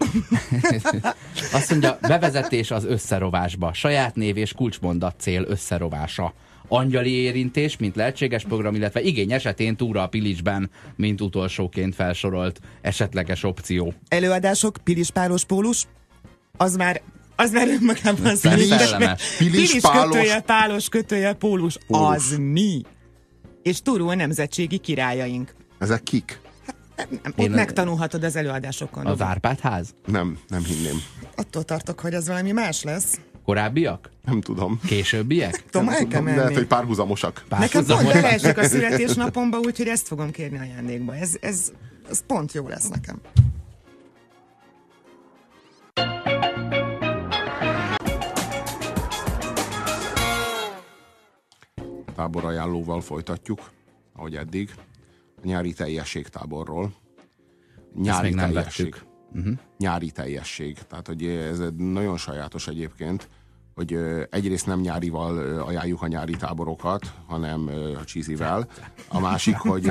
Azt mondja, bevezetés az összerovásba. Saját név és kulcsmondat cél összerovása. Angyali érintés, mint lehetséges program, illetve igény esetén túra a Pilicsben, mint utolsóként felsorolt esetleges opció. Előadások, Pilis-Pálos Pólus, az már önmagában Szellemes. Pilis kötőjel, Pálos kötőjel, Pólus, az mi? És Turul nemzetségi királyaink. Ezek kik? Ott megtanulhatod az előadásokon. Az Árpád-ház? Nem hinném. Attól tartok, hogy ez valami más lesz. Korábbiak? Nem tudom. Későbbiek? Tudom, el kell Lehet, menni. hogy párhuzamosak. Nekem pont beleesik a születésnapomba, úgyhogy ezt fogom kérni ajándékba. Ez pont jó lesz nekem. Táborajánlóval folytatjuk, ahogy eddig. A nyári teljességtáborról. Nyári még nem teljesség. vettük. Nyári teljesség. Tehát, hogy ez nagyon sajátos egyébként, hogy egyrészt nem nyárival ajánljuk a nyári táborokat, hanem a cheesyvel. A másik, hogy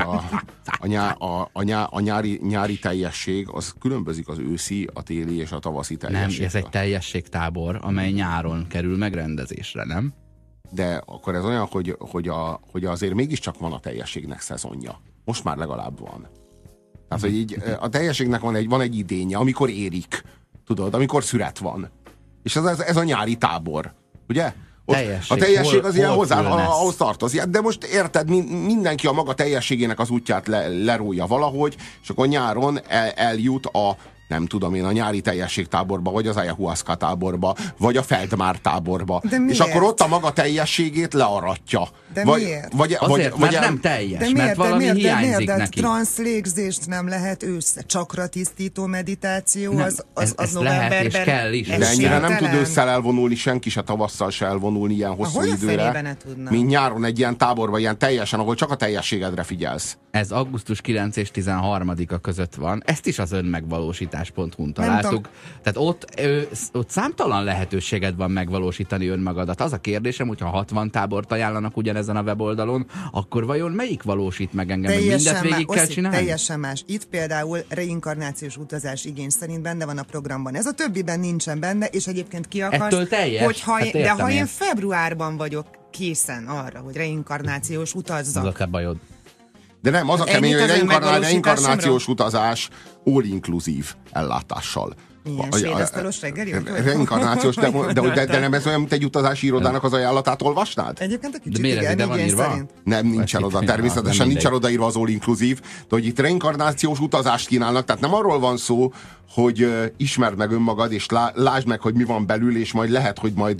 a nyári teljesség az különbözik az őszi, a téli és a tavaszi teljesség. Nem, ez egy teljességtábor, amely nyáron kerül megrendezésre, nem? De akkor ez olyan, hogy azért mégiscsak van a teljességnek szezonja. Most már legalább van. Tehát, hogy így a teljességnek van egy idénye, amikor érik. Tudod, amikor szüret van. És ez a nyári tábor. Ugye? A teljesség az ilyen hozzá, ahhoz tartozik. De most érted, mindenki a maga teljességének az útját lerója valahogy, és akkor nyáron eljut a nem tudom én, a nyári teljességtáborba, vagy az ayahuasca táborba, vagy a Feldmár táborba. És akkor ott a maga teljességét learatja. De miért? Azért, mert nem teljes, mert valami hiányzik neki. De transzlégzést nem lehet csakra tisztító meditáció, nem, az ez novemberben. Lehet és kell is. De ennyire nem tud ősszel elvonulni, senki se tavasszal se elvonulni ilyen hosszú időre. Mint nyáron egy ilyen táborban, ilyen teljesen, ahol csak a teljességedre figyelsz. Ez augusztus 9 és 13-a között van. Ezt is az önmegvalósítás.hu-n találtuk. Tehát ott számtalan lehetőséged van megvalósítani önmagadat. Az a kérdésem, hogyha 60 tábort ajánlanak ugyanezen a weboldalon, akkor vajon melyik valósít meg engem, hogy mindet végig kell csinálni? Teljesen más. Itt például reinkarnációs utazás igény szerint benne van a programban. Ez a többiben nincsen benne, és egyébként ki akarsz, ettől teljes? de ha én februárban vagyok készen arra, hogy reinkarnációs utazzak. Az a bajod. De nem, az a kemény, hogy reinkarnációs utazás all-inclusive ellátással. Ilyen svédasztalos reggeli? Reinkarnációs, de nem ez olyan, mint egy utazási irodának az ajánlatát olvasnád? Egyébként a kicsit igen, igény szerint. Nem, nincsen oda, természetesen nincsen odaírva az all-inclusive, de hogy itt reinkarnációs utazást kínálnak, tehát nem arról van szó, hogy ismerd meg önmagad, és lásd meg, hogy mi van belül, és majd lehet, hogy majd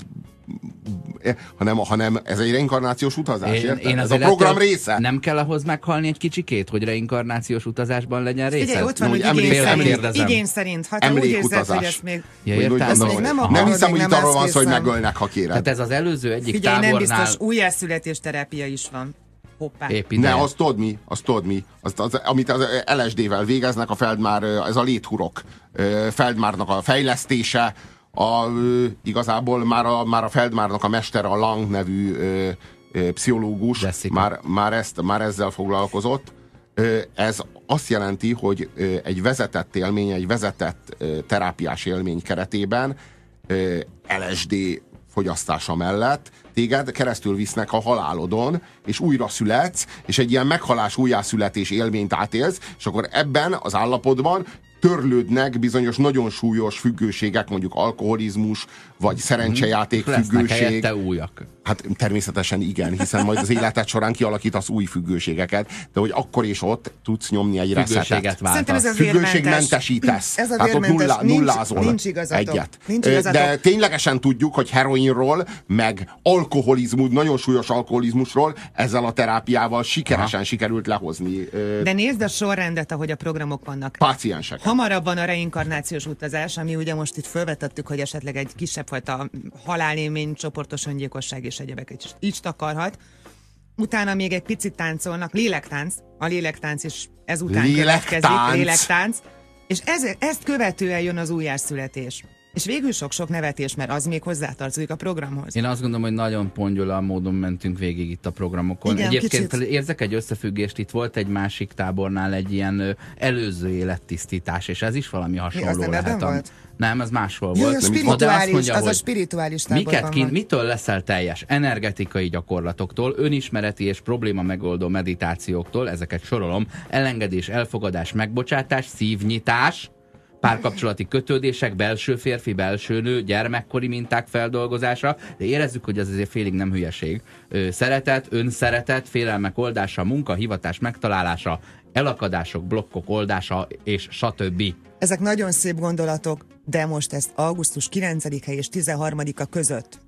hanem ez egy reinkarnációs utazás, érted? Ez a program része. Nem kell ahhoz meghalni egy kicsikét, hogy reinkarnációs utazásban legyen része? Figyelj, ott van, hogy igény szerint. Ha te úgy érzed, hogy ezt még... Nem hiszem, hogy itt arról van szó, hogy megölnek, ha kéred. Tehát ez az előző egyik tábornál... Figyelj, nem biztos, újjászületés terápia is van. Hoppá. Ne, azt tudod mi. Amit az LSD-vel végeznek, a Feldmár, ez a léthurok. Feldmárnak a fejlesztése, igazából már a Feldmárnak a mestere, a Lang nevű pszichológus már ezzel foglalkozott. Ez azt jelenti, hogy egy vezetett élmény, egy vezetett terápiás élmény keretében LSD fogyasztása mellett téged keresztül visznek a halálodon, és újra születsz, és egy ilyen meghalás újjászületés élményt átélsz, és akkor ebben az állapotban törlődnek bizonyos nagyon súlyos függőségek, mondjuk alkoholizmus, vagy szerencsejáték függőség. Lesznek helyette újak. Hát természetesen igen, hiszen majd az életed során kialakítasz új függőségeket, de hogy akkor és ott tudsz nyomni egy reszetet. Függőségmentesítesz. Ez a vérmentes. Nullázol nincs igazatok. egyet. Nincs igazatok. De ténylegesen tudjuk, hogy heroinról, meg alkoholizmus, nagyon súlyos alkoholizmusról ezzel a terápiával sikeresen sikerült lehozni. De nézd a sorrendet, ahogy a programok vannak. Páciensek. Hamarabb van a reinkarnációs utazás, ami ugye most itt felvetettük, hogy esetleg egy kisebb fajta halálélmény, csoportos öngyilkosság és egyebeket is így takarhat. Utána még egy picit táncolnak, lélektánc, a lélektánc is ezután következik, lélektánc, és ezt követően jön az újjászületés. És végül sok-sok nevetés, mert az még hozzátartozik a programhoz. Én azt gondolom, hogy nagyon pongyola módon mentünk végig itt a programokon. Igen, egyébként kicsit. érzek egy összefüggést, itt volt egy másik tábornál egy ilyen előző élettisztítás, és ez is valami hasonló lehet. Nem, ez máshol volt. Az a spirituális táborban van. Mitől leszel teljes? Energetikai gyakorlatoktól, önismereti és probléma megoldó meditációktól, ezeket sorolom, elengedés, elfogadás, megbocsátás, szívnyitás, párkapcsolati kötődések, belső férfi, belső nő, gyermekkori minták feldolgozása, de érezzük, hogy ez azért félig nem hülyeség. Szeretet, önszeretet, félelmek oldása, munka, hivatás megtalálása, elakadások, blokkok oldása, és stb. Ezek nagyon szép gondolatok, de most ezt augusztus 9-e és 13-a között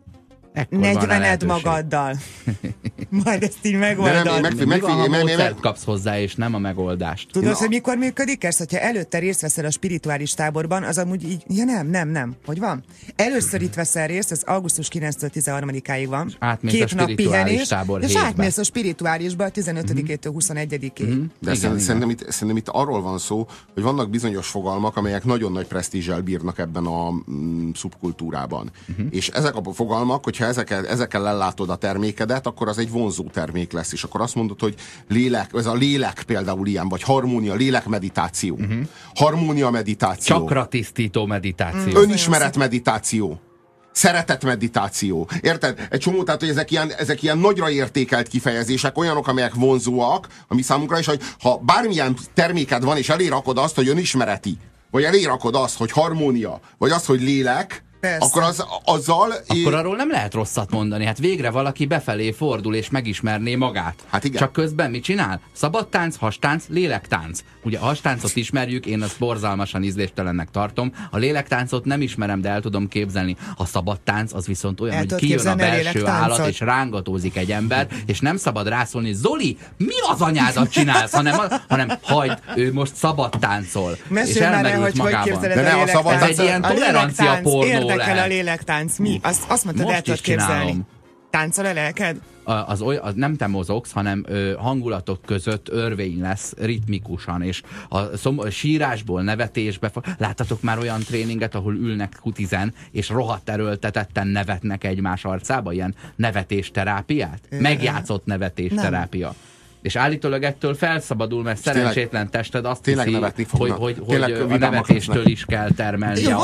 40-ed magaddal. Majd ezt így megoldod. Módszert kapsz hozzá, és nem a megoldást. Tudod, hogy mikor működik ez? Hogyha előtte részt veszel a spirituális táborban, az amúgy így, ja nem. Hogy van? Először itt veszel részt, ez augusztus 9-től 13-áig van. Átmész 2 nap pihenés, tábor és átmész a spirituálisba 15-től 21-ig. De szerintem itt arról van szó, hogy vannak bizonyos fogalmak, amelyek nagyon nagy presztízsel bírnak ebben a szubkultúrában. És ezek a fogalmak, hogyha ezekkel ellátod a termékedet, akkor az egy vonzó termék lesz, és akkor azt mondod, hogy ez a lélek például ilyen, vagy harmónia, lélekmeditáció, harmónia meditáció, csakratisztító meditáció, önismeret meditáció, szeretet meditáció. Érted? Egy csomó, tehát, hogy ezek ilyen nagyra értékelt kifejezések, olyanok, amelyek vonzóak, ami számunkra is, hogy ha bármilyen terméked van, és elérakod azt, hogy önismereti, vagy elérakod azt, hogy harmónia, vagy azt, hogy lélek, persze. Akkor azzal... Akkor arról nem lehet rosszat mondani. Hát végre valaki befelé fordul és megismerné magát. Hát igen. Csak közben mit csinál? Szabadtánc, hastánc, lélektánc. Ugye a hastáncot ismerjük, én azt borzalmasan ízléstelennek tartom. A lélektáncot nem ismerem, de el tudom képzelni. A szabadtánc az viszont olyan, hogy kijön a belső állat és rángatózik egy ember, és nem szabad rászólni, Zoli, mi az anyádat csinálsz? hanem hagyd, ő most szabadtáncol. És elmerült magában. De nem a szabadtánc. Ez egy ilyen tolerancia pornó. Érdekel a lélektánc. Mi? Azt mondtad, el tudod képzelni. Táncol a lelked? Az nem te mozogsz, hanem hangulatok között örvény lesz ritmikusan, és a sírásból, nevetésbe. Láttatok már olyan tréninget, ahol ülnek kutizen, és rohadt erőltetetten nevetnek egymás arcába? Ilyen nevetésterápiát? Megjátszott nevetésterápia. És állítólag ettől felszabadul, mert szerencsétlen tested azt hiszi, hogy a nevetéstől is kell termelnie.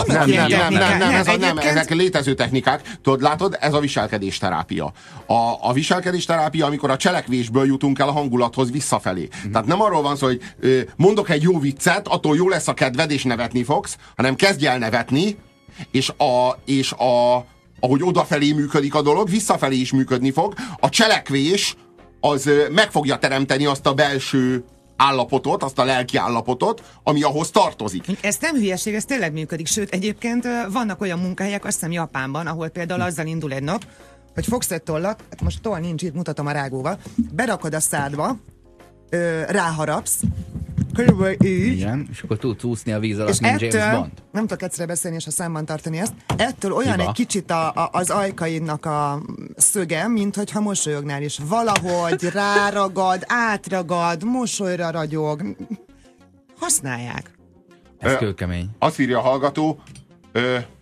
Nem, ezek létező technikák. Tudod, látod, ez a viselkedésterápia. A viselkedésterápia, amikor a cselekvésből jutunk el a hangulathoz visszafelé. Tehát nem arról van szó, hogy mondok egy jó viccet, attól jó lesz a kedved, és nevetni fogsz, hanem kezdj el nevetni, és ahogy odafelé működik a dolog, visszafelé is működni fog. A cselekvés az meg fogja teremteni azt a belső állapotot, azt a lelki állapotot, ami ahhoz tartozik. Ez nem hülyeség, ez tényleg működik. Sőt, egyébként vannak olyan munkahelyek, azt hiszem Japánban, ahol például azzal indul egy nap, hogy fogsz egy tollat, hát most toll nincs itt, mutatom a rágóval, berakod a szádba, ráharapsz, körülbelül így. Igen, és akkor tudsz úszni a víz alatt, mint James Bond. Nem tudok egyszerre beszélni és a számban tartani ezt. Ettől olyan egy kicsit az ajkaidnak a szöge, mint hogyha mosolyognál is. Valahogy ráragad, átragad, mosolyra ragyog. Használják. Ez kőkemény. Azt írja a hallgató,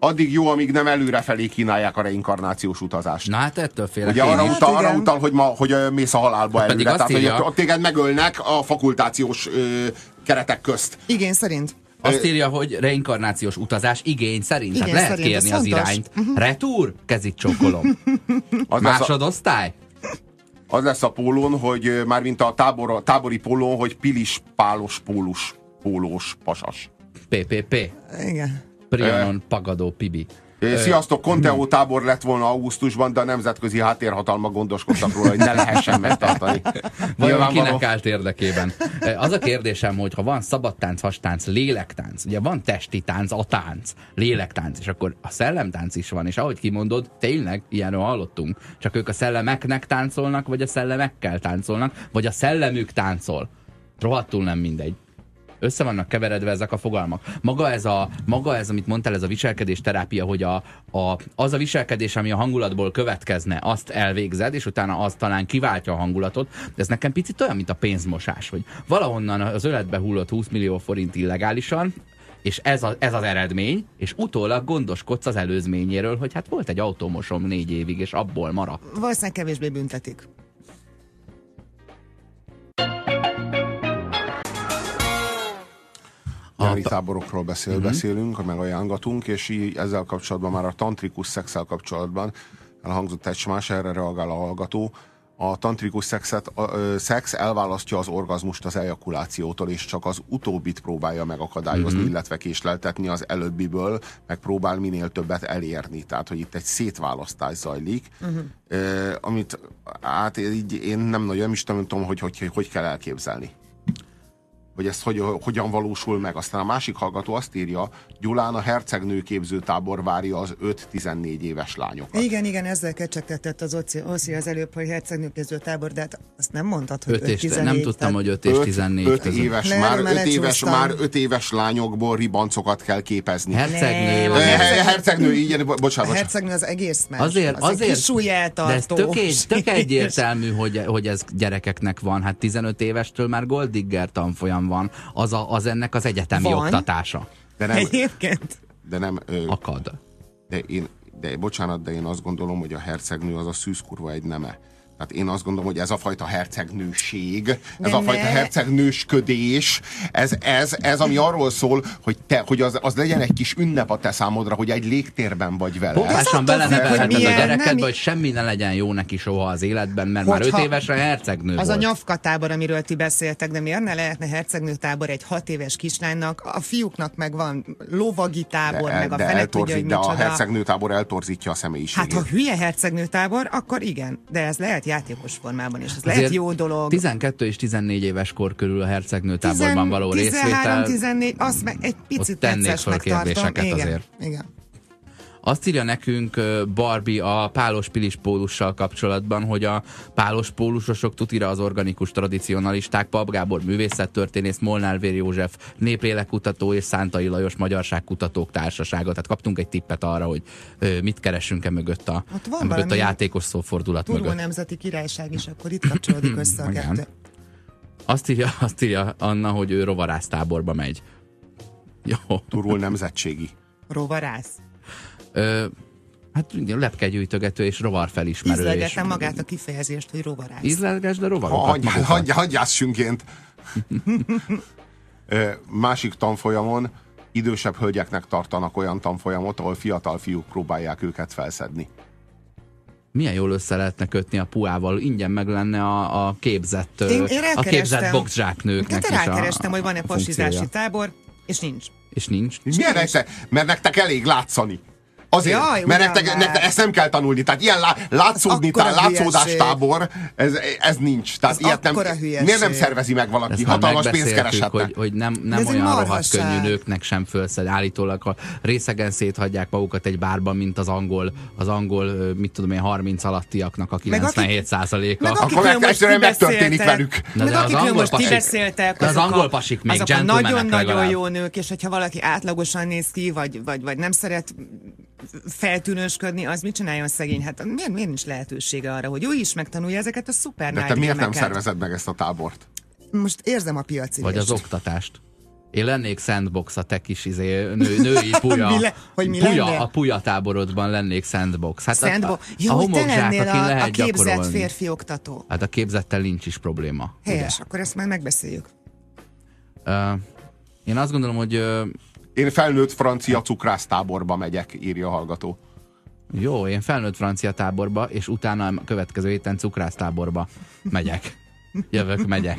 addig jó, amíg nem előrefelé kínálják a reinkarnációs utazást. Na hát ettől félek. Ugye arra utal, hogy mész a halálba előre. Tehát, hogy ott téged megölnek a fakultációs keretek közt. Igény szerint. Azt írja, hogy reinkarnációs utazás igény szerint. Igen, Hát lehet szerint, kérni ez az fontos. irányt. Retúr? Kezit csókolom. Másodosztály? Az lesz a pólón, hogy mármint a tábori pólón, hogy pilis, pálos, pólós, pasas. PPP. Igen. Prianon, Pagadó, Pibi. Sziasztok, Conteo tábor lett volna augusztusban, de a nemzetközi háttérhatalmak gondoskodtak róla, hogy ne lehessen megtartani. Vajon kinek állt érdekében? Az a kérdésem, hogy ha van szabadtánc, hastánc, lélektánc, ugye van testi tánc, a tánc, lélektánc, és akkor a szellemtánc is van, és ahogy kimondod, tényleg ilyenről hallottunk. Csak ők a szellemeknek táncolnak, vagy a szellemekkel táncolnak, vagy a szellemük táncol. Rohadtul nem mindegy. Össze vannak keveredve ezek a fogalmak. Maga ez, amit mondtál, ez a viselkedés terápia, hogy az a viselkedés, ami a hangulatból következne, azt elvégzed, és utána az talán kiváltja a hangulatot. De ez nekem picit olyan, mint a pénzmosás, hogy valahonnan az öletbe hullott 20 millió forint illegálisan, és ez az eredmény, és utólag gondoskodsz az előzményéről, hogy hát volt egy autómosom 4 évig, és abból maradt. Valószínűleg kevésbé büntetik. Nyári táborokról beszélünk, meg ajángatunk, és így ezzel kapcsolatban már a tantrikus szexszel kapcsolatban elhangzott egy más, erre reagál a hallgató. A tantrikus szex elválasztja az orgazmust az ejakulációtól, és csak az utóbbit próbálja megakadályozni, illetve késleltetni az előbbiből, meg próbál minél többet elérni. Tehát, hogy itt egy szétválasztás zajlik, amit hát így én nem is tudom, hogy kell elképzelni. Hogy ez hogyan valósul meg. Aztán a másik hallgató azt írja, Gyulán a hercegnőképzőtábor várja az 5-14 éves lányokat. Igen, ezzel kecsegtetett az Oszi az előbb, hogy hercegnőképzőtábor, de hát azt nem mondtad, hogy 5-14. Nem tudtam, hogy 5 és 14 5 éves, már 5 éves lányokból ribancokat kell képezni. Hercegnő. Igen, bocsánat. A hercegnő az egész más. Azért kis súlyeltartó. de ez tök egyértelmű, hogy ez gyerekeknek van. Hát 15 évestől már Golddigger tanfolyam van. Az ennek az egyetemi oktatása. De nem, egyébként. De nem... Akad. Bocsánat, de én azt gondolom, hogy a hercegnő az a szűzkurva egy neme. Tehát én azt gondolom, hogy ez a fajta hercegnőség, ez a fajta hercegnősködés, ez ami arról szól, hogy az legyen egy kis ünnep a te számodra, hogy egy légtérben vagy vele. Pontosan belenevelheted a gyerekedbe, hogy semmi ne legyen jó neki soha az életben, mert már 5 évesre hercegnő az volt. A nyafkatábor, amiről ti beszéltek, de miért ne lehetne hercegnőtábor egy 6 éves kislánynak? A fiúknak meg van lovagi tábor, meg a fele tudja, hogy micsoda. De a hercegnőtábor eltorzítja a személyiségét. Hát ha hülye hercegnőtábor, akkor igen, de ez lehet játékos formában, és ez lehet jó dolog. 12 és 14 éves kor körül a hercegnőtáborban való részvétel. 13-14, azt meg egy picit neccesnek tartom. Igen. Azt írja nekünk Barbie a pálos pilis pólussal kapcsolatban, hogy a pálos pólusosok tutira az organikus tradicionalisták, Pap Gábor művészettörténész, Molnár Vér József néplélekkutató és Szántai Lajos magyarságkutatók társasága. Tehát kaptunk egy tippet arra, hogy mit keresünk-e mögött a játékos szófordulat mögött. Turbo Nemzeti Királyság is, akkor itt kapcsolódik össze a kettő. Azt írja Anna, hogy ő rovarásztáborba megy. Jó. Turul nemzetségi. Rovarász? Hát lepkegyűjtögető és rovarfelismerő. Ízlelgetem magát a kifejezést, hogy rovarász. Ízlelgesd a rovarokat hagyjás sünként. Másik tanfolyamon idősebb hölgyeknek tartanak olyan tanfolyamot, ahol fiatal fiúk próbálják őket felszedni. Milyen jól össze lehetne kötni a puával, ingyen meg lenne a képzett boxzsáknőknek is rákerestem, hogy van-e pasizási tábor, és nincs. És nincs. Miért? Mert nektek elég látszani. Azért, mert nektek ezt nem kell tanulni. Tehát ilyen látszódástábor, ez nincs. Tehát ilyet nem, miért nem szervezi meg valaki? Ezt hatalmas pénzt kereshetne. Hogy nem olyan rohadt könnyű nőknek sem fölszed. Állítólag, ha részegen széthagyják magukat egy bárban, mint az angol, mit tudom én, 30 alattiaknak a 97%-a. Akkor egyszerűen megtörténik velük. Meg akikről most ti beszéltek, az angol pasik még azok a nagyon-nagyon jó nők, és hogyha valaki átlagosan néz ki, vagy nem szeret feltűnősködni, az mit csináljon szegény? Hát miért nincs lehetősége arra, hogy ő is megtanulja ezeket a szuper De te miért nem szervezed meg ezt a tábort? Most érzem a piaci vagy az oktatást. Én lennék Sandbox, a te kis női puya. A puya táborodban lennék Sandbox. Hát Jó, hogy te lennél a képzett gyakorolni. férfi oktató. Hát a képzettel nincs is probléma. Helyes, akkor ezt már megbeszéljük. Én azt gondolom, hogy... Én felnőtt francia cukrásztáborba megyek, írja a hallgató. Jó, én felnőtt francia táborba, és utána a következő héten cukrásztáborba megyek. Megyek.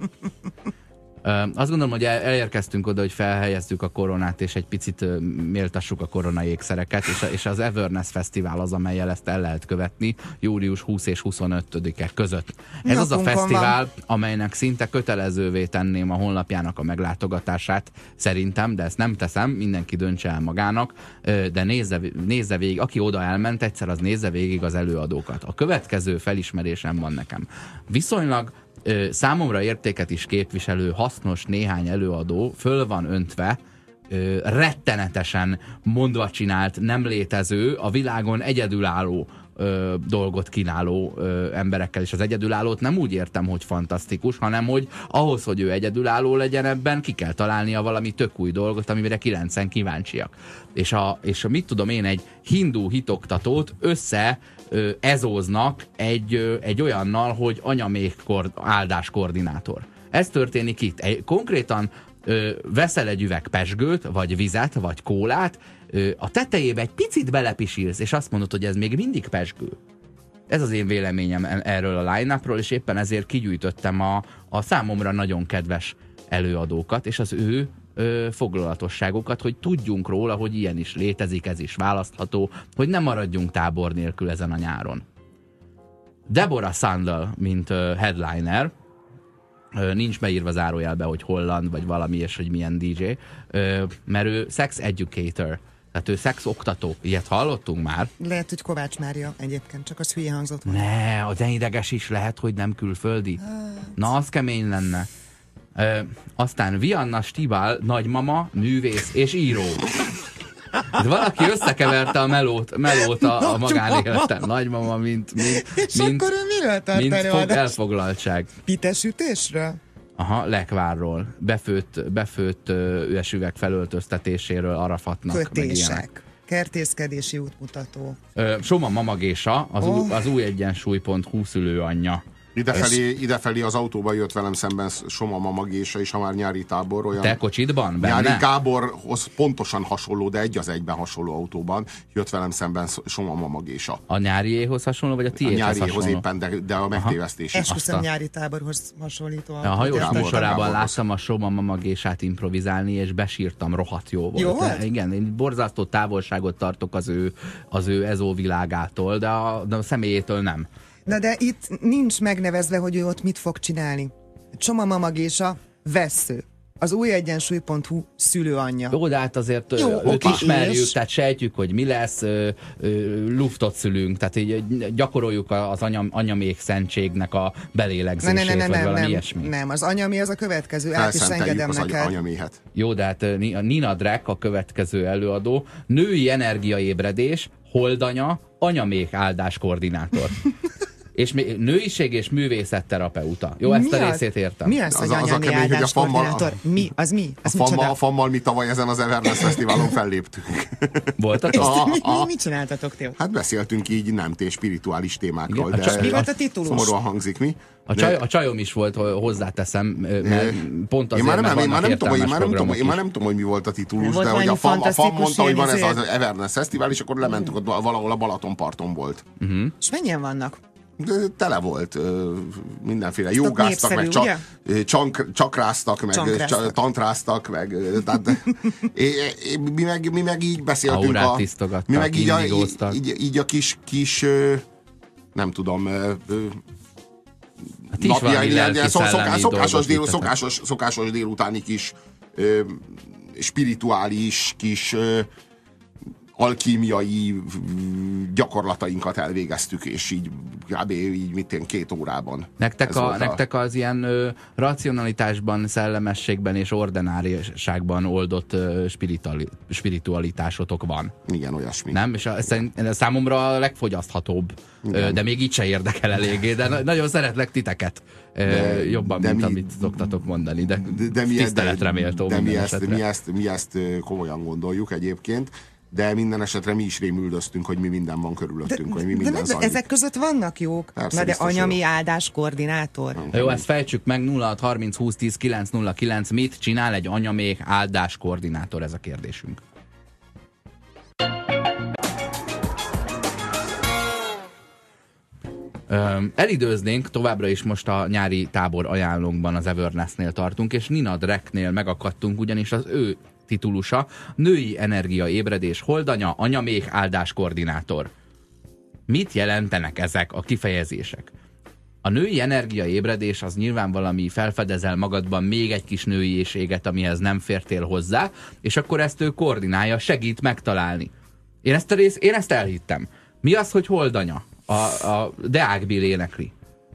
Azt gondolom, hogy elérkeztünk oda, hogy felhelyezzük a koronát, és egy picit méltassuk a korona ékszereket, és az Everness Fesztivál az, amellyel ezt el lehet követni július 20 és 25-e között. Ez az a fesztivál, amelynek szinte kötelezővé tenném a honlapjának a meglátogatását, szerintem, de ezt nem teszem, mindenki döntse el magának, de nézze végig, aki oda elment egyszer, az nézze végig az előadókat. A következő felismerésem van nekem. Viszonylag számomra értéket is képviselő, hasznos néhány előadó föl van öntve, rettenetesen mondva csinált, nem létező, a világon egyedülálló dolgot kínáló emberekkel, és az egyedülállót nem úgy értem, hogy fantasztikus, hanem hogy ahhoz, hogy ő egyedülálló legyen ebben, ki kell találnia valami tök új dolgot, amire 9-en kíváncsiak. És mit tudom én, egy hindu hitoktatót ezóznak egy olyannal, hogy anyamék áldás koordinátor. Ez történik itt. Konkrétan veszel egy üveg pesgőt, vagy vizet, vagy kólát, a tetejébe egy picit belepisílsz, és azt mondod, hogy ez még mindig pesgő. Ez az én véleményem erről a line-upról, és éppen ezért kigyűjtöttem a számomra nagyon kedves előadókat, és az ő foglalatosságokat, hogy tudjunk róla, hogy ilyen is létezik, ez is választható, hogy ne maradjunk tábor nélkül ezen a nyáron. Deborah Sandel, mint headliner, nincs beírva zárójelbe, hogy holland, vagy valami, és hogy milyen DJ, mert ő sex educator, tehát ő szex oktató. Ilyet hallottunk már? Lehet, hogy Kovács Mária egyébként, csak az hülye hangzott van. Ne, de ideges is lehet, hogy nem külföldi. Na, az kemény lenne. Aztán Vianna Stibál, nagymama, művész és író. Valaki összekeverte a melót a magánéleten. Nagymama, mint akkor ő miről tart előadást? Elfoglaltság. Pitesütésről? Aha, lekvárról. Befőtt üveg felöltöztetéséről Arafatnak. Kötések. Kertészkedési útmutató. Soma Mamagésa, az új egyensúly.hu szülőanyja. Idefelé az autóban jött velem szemben Soma Mamagésa és a már nyári tábor. Olyan te kocsitban? Benne? Nyári Gáborhoz pontosan hasonló, de egy az egyben hasonló autóban jött velem szemben Soma Mamagésa. A nyáriéhoz hasonló, vagy a tiédhez hasonló? A nyáriéhoz éppen, de a megtévesztés. Esküszöm, nyári táborhoz hasonlító. A hajós műsorában láttam a Soma Mamagésát improvizálni, és besírtam, rohadt jó volt. Jó volt? Igen, én borzasztó távolságot tartok az ő ezóvilágától, de a személyétől nem. Na de itt nincs megnevezve, hogy ő ott mit fog csinálni. Soma Mamagésa, vessző. Az új egyensúly.hu szülőanyja. Jó, de hát azért őt ismerjük, tehát sejtjük, hogy mi lesz, luftot szülünk, tehát így gyakoroljuk az anyamék szentségnek a belélegzését, vagy valami ilyesmi. Nem, az anyamé az a következő, át is engedem neked. Anyaméhet. Jó, de hát Nina Drek a következő előadó, női energiaébredés, holdanya, anyamék áldás koordinátor. És nőiség és művészetterapeuta. Jó, ezt a részét értem. Mi az, hogy anyami áldás koordinátor? Mi? Az mi? A fammal mi tavaly ezen az Everness Fesztiválon felléptünk. Voltatok? Mit csináltatok ti? Hát beszéltünk így nemté spirituális témákról. De mi volt a titulus? Szomorúan hangzik, mi? A csajom is volt, hozzáteszem, mert pont azért, mert vannak értelmes programok is. Én már nem tudom, hogy mi volt a titulus, de hogy a FAM mondta, hogy van ez az Everness Fesztivál, és akkor lementünk, ott valahol a Balatonparton volt. És mennyien vannak? Tele volt, mindenféle jogáztak, meg csakráztak, meg tantráztak, meg mi meg így beszéltünk. Aurát tisztogattak, mi meg így a kis nem tudom, szokásos délutáni kis spirituális kis alkímiai gyakorlatainkat elvégeztük, és így kb. Így 2 órában. Nektek az ilyen racionalitásban, szellemességben és ordináriságban oldott spiritualitásotok van. Igen, olyasmi. Nem? És számomra a legfogyaszthatóbb, de még így se érdekel eléggé, de nagyon szeretlek titeket. Jobban, mint amit szoktatok mondani, de tiszteletre méltó. De mi ezt komolyan gondoljuk egyébként, de minden esetre mi is rémüldöztünk, hogy mi minden van körülöttünk, hogy mi minden zajlik. Ezek között vannak jók. Persze, na de anyami áldás koordinátor. Jó, ezt fejtsük meg. 0630 20 10 909. Mit csinál egy anyamék áldás koordinátor? Ez a kérdésünk. Elidőznénk, továbbra is most a nyári tábor ajánlónkban az Everness-nél tartunk, és Nina Drecknél megakadtunk, ugyanis az ő titulusa Női Energia Ébredés Holdanya, anyaméh áldás koordinátor. Mit jelentenek ezek a kifejezések? A női energia ébredés az nyilván valami, felfedezel magadban még egy kis nőiséget, amihez nem fértél hozzá, és akkor ezt ő koordinálja, segít megtalálni. Én ezt elhittem. Mi az, hogy holdanya? A Deák Bill énekli.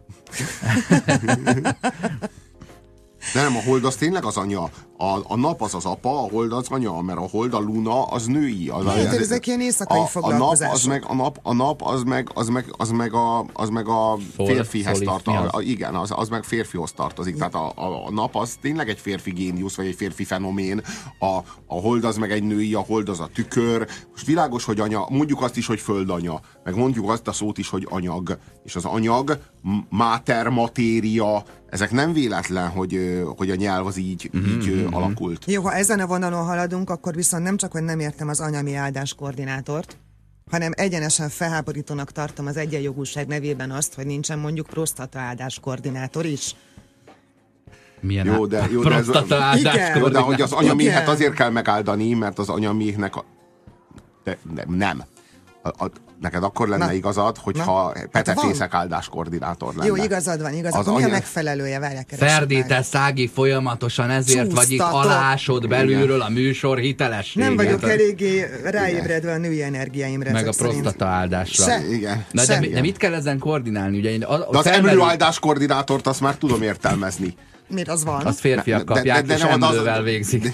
De nem, a hold az tényleg az anya. A nap az az apa, a hold az anya, mert a hold, a luna az női. Ezek ilyen éjszakai foglalkozások. A nap az meg a férfihez tartozik. Igen, az meg férfihoz tartozik. Tehát a nap az tényleg egy férfi géniusz, vagy egy férfi fenomén. A hold az meg egy női, a hold az a tükör. Most világos, hogy anya, mondjuk azt is, hogy földanya, meg mondjuk azt a szót is, hogy anyag. És az anyag, máter, matéria, ezek nem véletlen, hogy a nyelv az így alakult. Jó, ha ezen a vonalon haladunk, akkor viszont nem csak, hogy nem értem az anyami áldás koordinátort, hanem egyenesen felháborítónak tartom az egyenjogúság nevében azt, hogy nincsen mondjuk prostata áldás koordinátor is. Milyen jó, de prostata áldás koordinátor? De hogy az anyaméhet azért kell megáldani, mert az anyaméhnek nem. Neked akkor lenne igazad, hogyha petefészek áldás koordinátor lenne. Jó, igazad van. Mi a megfelelője? Vele Ferdi, te Szági, folyamatosan ezért vagy itt, alásod belülről a műsor hitelességét. Nem vagyok eléggé ráébredve a női energiáimra. Meg a prostata áldásra. Igen. De mit kell ezen koordinálni? Ugye de az emlő áldás koordinátort azt már tudom értelmezni. Miért az van? Azt férfiak kapják, és emlővel végzik.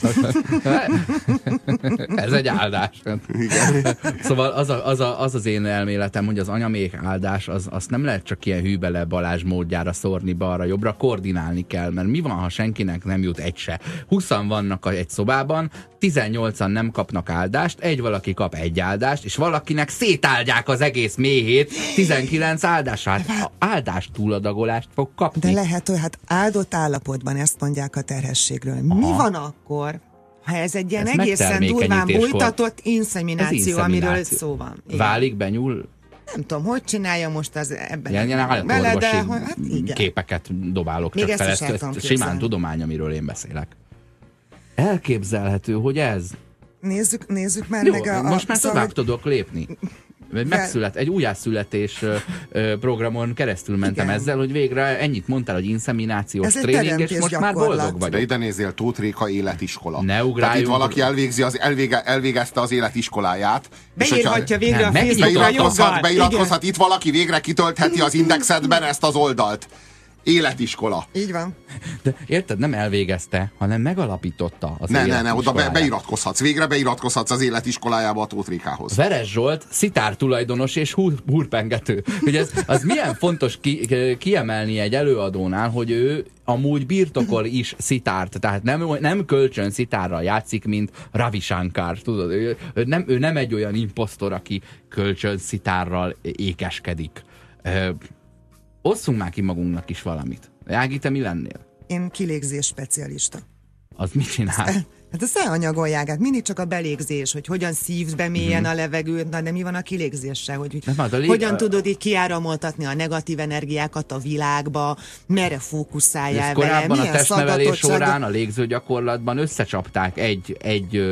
Ez egy áldás. Igen. Szóval az én elméletem, hogy az anyaméh áldás, azt nem lehet csak ilyen hűbele Balázs módjára szórni balra-jobbra, koordinálni kell, mert mi van, ha senkinek nem jut egy se? 20-an vannak egy szobában, 18-an nem kapnak áldást, egy valaki kap egy áldást, és valakinek szétáldják az egész méhét 19 áldását. Áldás túladagolást fog kapni. De lehet, hogy hát áldott állapotban ezt mondják a terhességről. Mi van akkor, ha ez egy ilyen egészen durván bújtatott inszemináció, amiről szó van? Igen. Válik, benyúl? Nem tudom, hogy csinálja most az ebben. Ilyen állatorvosi képeket dobálok még csak fel. Ezt simán tudomány, amiről én beszélek. Elképzelhető, hogy ez. Nézzük már jó, meg most már tovább tudok lépni. Egy újjászületés programon keresztül mentem ezzel, hogy végre ennyit mondtál, hogy inszeminációs tréning, és most már boldog vagyok. De ide nézzél, Tóth Réka életiskola. Ne ugráljunk. Tehát itt valaki elvégezte az életiskoláját. Beírhatja végre a Facebookra joggal. Beíratkozhat itt valaki, végre kitöltheti az Indexetben ezt az oldalt. Életiskola. Így van. De érted, nem elvégezte, hanem megalapította az életiskoláját. Oda beiratkozhatsz. Végre beiratkozhatsz az életiskolájába a Tóth Rékához. Veres Zsolt, szitár tulajdonos és húrpengető. Ugye az milyen fontos kiemelni egy előadónál, hogy ő amúgy birtokol is szitárt, tehát nem kölcsön szitárral játszik, mint Ravi Shankar, tudod? Ő nem egy olyan imposztor, aki kölcsön szitárral ékeskedik. Osszunk már ki magunknak is valamit. Ági, te mi lennél? Én kilégzés specialista. Az mit csinál? Hát azt elanyagolják, hát mindig csak a belégzés, hogy hogyan szívsz be mélyen a levegőt, na de mi van a kilégzéssel, hogy hogyan tudod így kiáramoltatni a negatív energiákat a világba, merre fókuszáljál vele, korábban a testnevelés során a légzőgyakorlatban összecsapták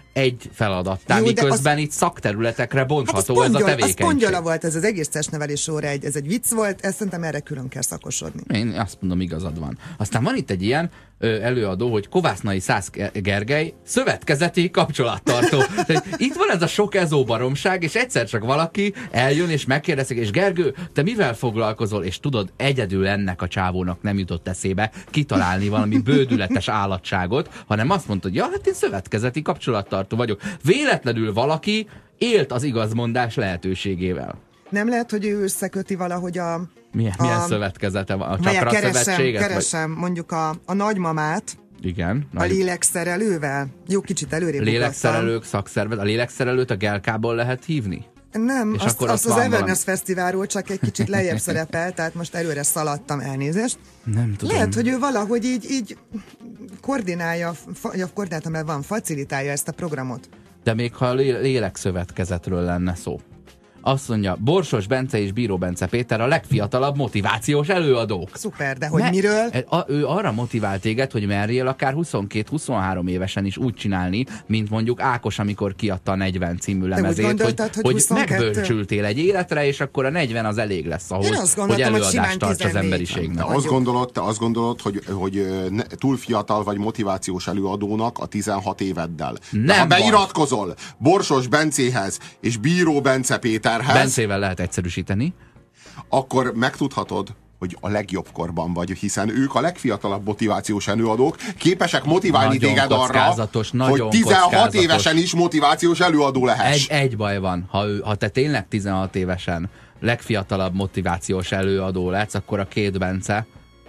egy feladattá, Jó, miközben itt szakterületekre bontható ez a tevékenység. Az pongyola volt, ez az egész testnevelés óra, ez egy vicc volt, ezt szerintem erre külön kell szakosodni. Én azt mondom, igazad van. Aztán van itt egy ilyen előadó, hogy Kovásznai Szász Gergely szövetkezeti kapcsolattartó. Itt van ez a sok ezó baromság, és egyszer csak valaki eljön és megkérdezik, és Gergő, te mivel foglalkozol? És tudod, egyedül ennek a csávónak nem jutott eszébe kitalálni valami bődületes állatságot, hanem azt mondta, hogy ja, hát én szövetkezeti kapcsolattartó vagyok. Véletlenül valaki élt az igazmondás lehetőségével. Nem lehet, hogy ő összeköti valahogy a... Milyen szövetkezete van? A Csakra szövetséget? Keresem mondjuk a nagymamát. Igen. A lélekszerelővel. Jó, kicsit előrébb lélekszerelők, szakszervezet. A lélekszerelőt a Gelkából lehet hívni? Nem, azt az Everness Fesztiválról csak egy kicsit lejjebb szerepel, tehát most előre szaladtam, elnézést. Nem tudom. Lehet, hogy ő valahogy így koordinálja, koordináltam, mert van, facilitálja ezt a programot. De még ha a lélekszövetkezetről lenne szó. Azt mondja, Borsos Bence és Bíró Bence Péter a legfiatalabb motivációs előadók. Szuper, de hogy miről? Ő arra motivált téged, hogy merjél akár 22-23 évesen is úgy csinálni, mint mondjuk Ákos, amikor kiadta a 40 című lemezét, hogy megbölcsültél egy életre, és akkor a 40 az elég lesz ahhoz, hogy előadást tarts az emberiségnek. Te azt gondolod, hogy túl fiatal vagy motivációs előadónak a 16 éveddel. De ha beiratkozol Borsos Bencéhez és Bíró Bence Péter Bencével lehet egyszerűsíteni. Akkor megtudhatod, hogy a legjobb korban vagy, hiszen ők a legfiatalabb motivációs előadók, képesek motiválni téged arra, hogy 16 évesen is motivációs előadó lehess. Egy baj van, ha te tényleg 16 évesen legfiatalabb motivációs előadó letsz, akkor a két Bence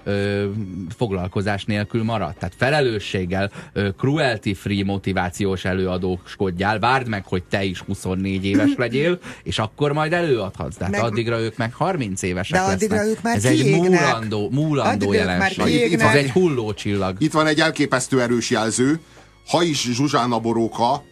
foglalkozás nélkül marad. Tehát felelősséggel cruelty-free motivációs előadóskodjál, várd meg, hogy te is 24 éves legyél, és akkor majd előadhatsz. Tehát addigra ők meg 30 évesek lesznek. Addigra ők már ez kiégnek. Egy múlandó jelenség. Ez egy hullócsillag. Itt van egy elképesztő erős jelző. Hajs Zsuzsána Boróka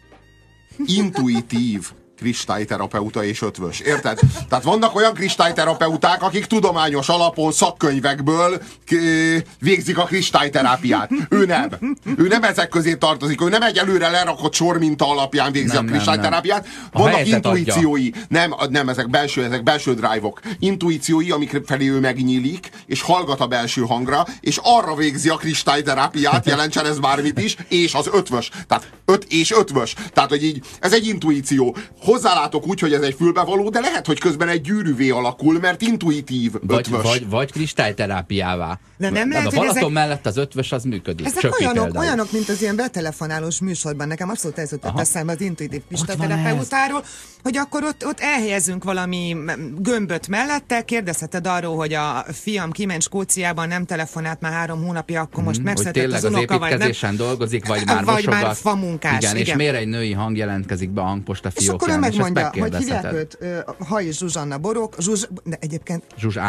intuitív kristályterapeuta és ötvös. Érted? Tehát vannak olyan kristályterapeuták, akik tudományos alapon, szakkönyvekből végzik a kristályterápiát. Ő nem. Ő nem ezek közé tartozik. Ő nem egy előre lerakott sorminta alapján végzi a kristályterápiát. Vannak intuíciói. Nem, ezek belső drive-ok. Intuíciói, amik felé ő megnyílik, és hallgat a belső hangra, és arra végzi a kristályterápiát, jelentsen ez bármit is, és az ötvös. Tehát ötvös. Tehát, hogy így, ez egy intuíció. Hozzálátok úgy, hogy ez egy fülbevaló, de lehet, hogy közben egy gyűrűvé alakul, mert intuitív ötvös. Vagy kristályterápiává. De nem lehet, a Balaton mellett az ötvös az működik. Ezek olyanok, mint az ilyen betelefonálós műsorban. Nekem abszolút ez jutott eszembe az intuitív kristályterapeutáról, hogy akkor ott elhelyezünk valami gömböt mellette, kérdezheted arról, hogy a fiam kiment Skóciában, nem telefonált már 3 hónapja, akkor most megszületett az unoka, vagy nem. dolgozik, vagy már mosogat. Már famunkás. Igen, és miért egy női hang jelentkezik be a hangposta fiókján, és ezt megkérdezheted. Hogy hívják őt? Hajs Zsuzsanna Boróka, de egyébként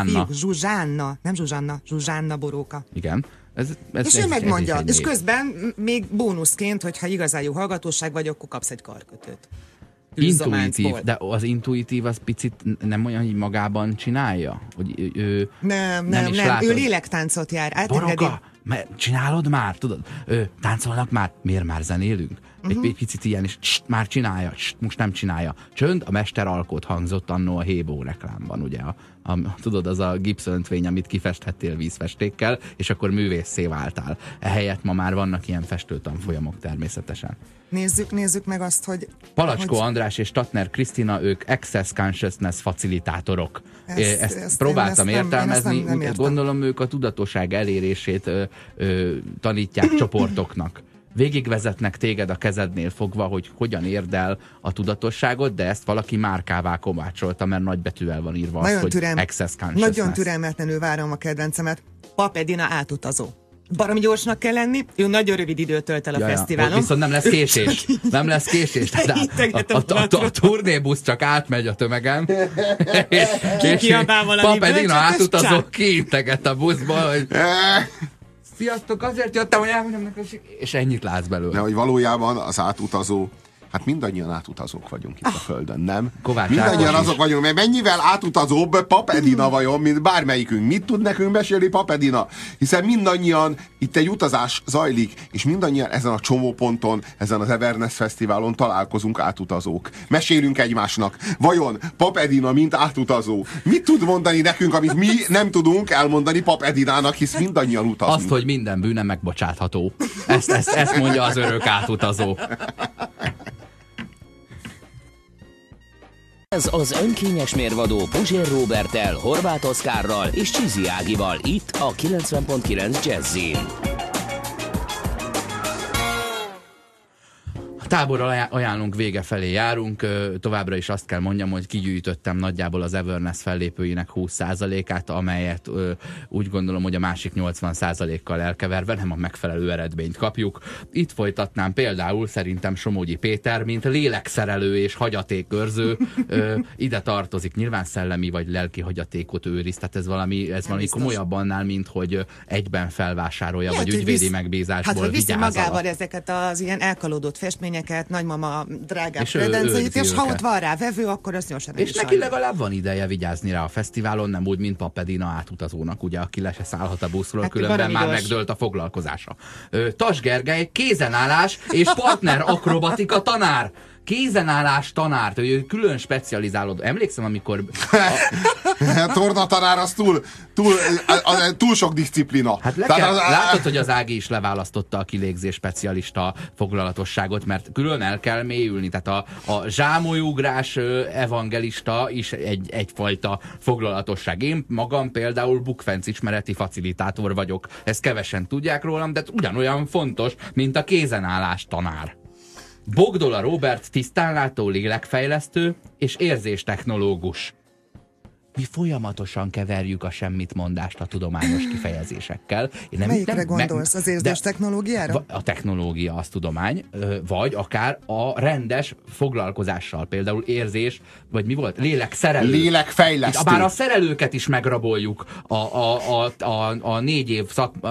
Zsuzsánna, nem Zsuzsanna, Zsuzsánna Boróka. Igen. És ő megmondja, és közben még bónuszként, hogyha igazán jó hallgatóság vagy, akkor kapsz egy karkötőt. Intuitív, de az intuitív az picit nem olyan, hogy magában csinálja? Hogy ő nem. Ő lélektáncot jár. Boróka, csinálod már? Tudod? Táncolnak már? Miért már zenélünk? Egy picit ilyen, és már csinálja, most nem csinálja. Csönd, a mester alkot hangzott annó a Hébó reklámban, ugye? Tudod, az a gipszöntvény, amit kifesthettél vízfestékkel, és akkor művésszé váltál. Ehelyett ma már vannak ilyen festőtanfolyamok természetesen. Nézzük meg azt, hogy... Palacskó András és Tatner Krisztina, ők Access Consciousness facilitátorok. Ezt próbáltam értelmezni. Gondolom, ők a tudatosság elérését tanítják csoportoknak. Végigvezetnek téged a kezednél fogva, hogy hogyan érd el a tudatosságot, de ezt valaki márkává kovácsolta, mert nagybetűvel van írva az, hogy Access Consciousness. Nagyon türelmetlenül várom a kedvencemet. Pap Edina átutazó. Baromi gyorsnak kell lenni, ő nagyon rövid időt tölt el a fesztiválon. Viszont nem lesz késés. Nem lesz késés. A turnébusz csak átmegy a tömegen. És Pap Edina átutazó kiinteget a buszból, hogy... Sziasztok, azért jöttem, hogy elmondjam nekik, és ennyit látsz belőle. De hogy valójában az átutazó Hát mindannyian átutazók vagyunk itt a Földön, nem? Kovács Mindannyian Ákos azok vagyunk, mert mennyivel átutazóbb Pap Edina vajon, mint bármelyikünk. Mit tud nekünk mesélni Pap Edina? Hiszen mindannyian itt egy utazás zajlik, és mindannyian ezen a csomóponton, ezen az Everness Fesztiválon találkozunk átutazók. Mesélünk egymásnak. Vajon Pap Edina, mint átutazó, mit tud mondani nekünk, amit mi nem tudunk elmondani Pap Edinának, hisz mindannyian utazunk. Azt, hogy minden bűne megbocsátható. Ezt mondja az örök átutazó. Ez az önkényes mérvadó Puzsér Róberttel, Horváth Oszkárral és Csizi Ágival itt a 90.9 Jazzin. Táborral ajánlunk vége felé járunk, továbbra is azt kell mondjam, hogy kigyűjtöttem nagyjából az Everness fellépőinek 20%-át, amelyet úgy gondolom, hogy a másik 80%-kal elkeverve nem a megfelelő eredményt kapjuk. Itt folytatnám például szerintem Somogyi Péter, mint lélekszerelő és hagyatékőrző, ide tartozik, nyilván szellemi vagy lelki hagyatékot őriz, tehát ez valami komolyabb annál, mint hogy egyben felvásárolja, vagy ügyvédi megbízásból hát, viszi vigyáz magával alatt. ezeket az ilyen elkalódott festményeket, nagymama drágább És kredenceit, és ha őket. ott van rá vevő, akkor azt gyorsan És neki legalább van ideje vigyázni rá a fesztiválon, nem úgy, mint Pap Edina átutazónak, ugye, aki le se szállhat a buszról, Hát, különben baromi már gyors. megdőlt a foglalkozása. Tass Gergely, kézenállás és partner akrobatika tanár. Kézenállás tanár, ő külön specializálódó. Emlékszem, amikor... Tornatanár az túl sok disziplina. Hát látod, hogy az Ági is leválasztotta a kilégzés specialista foglalatosságot, mert külön el kell mélyülni. Tehát a zsámolyugrás evangelista is egyfajta foglalatosság. Én magam például bukfenc ismereti facilitátor vagyok. Ezt kevesen tudják rólam, de ugyanolyan fontos, mint a kézenállás tanár. Bogdola Róbert tisztánlátó lélekfejlesztő és érzéstechnológus. Mi folyamatosan keverjük a semmitmondást a tudományos kifejezésekkel. Melyikre gondolsz? Az érzéstechnológiára? A technológia az tudomány, vagy akár a rendes foglalkozással, például érzés, vagy mi volt? Lélekszerelő. Lélekfejlesztő. Bár a szerelőket is megraboljuk a 4 év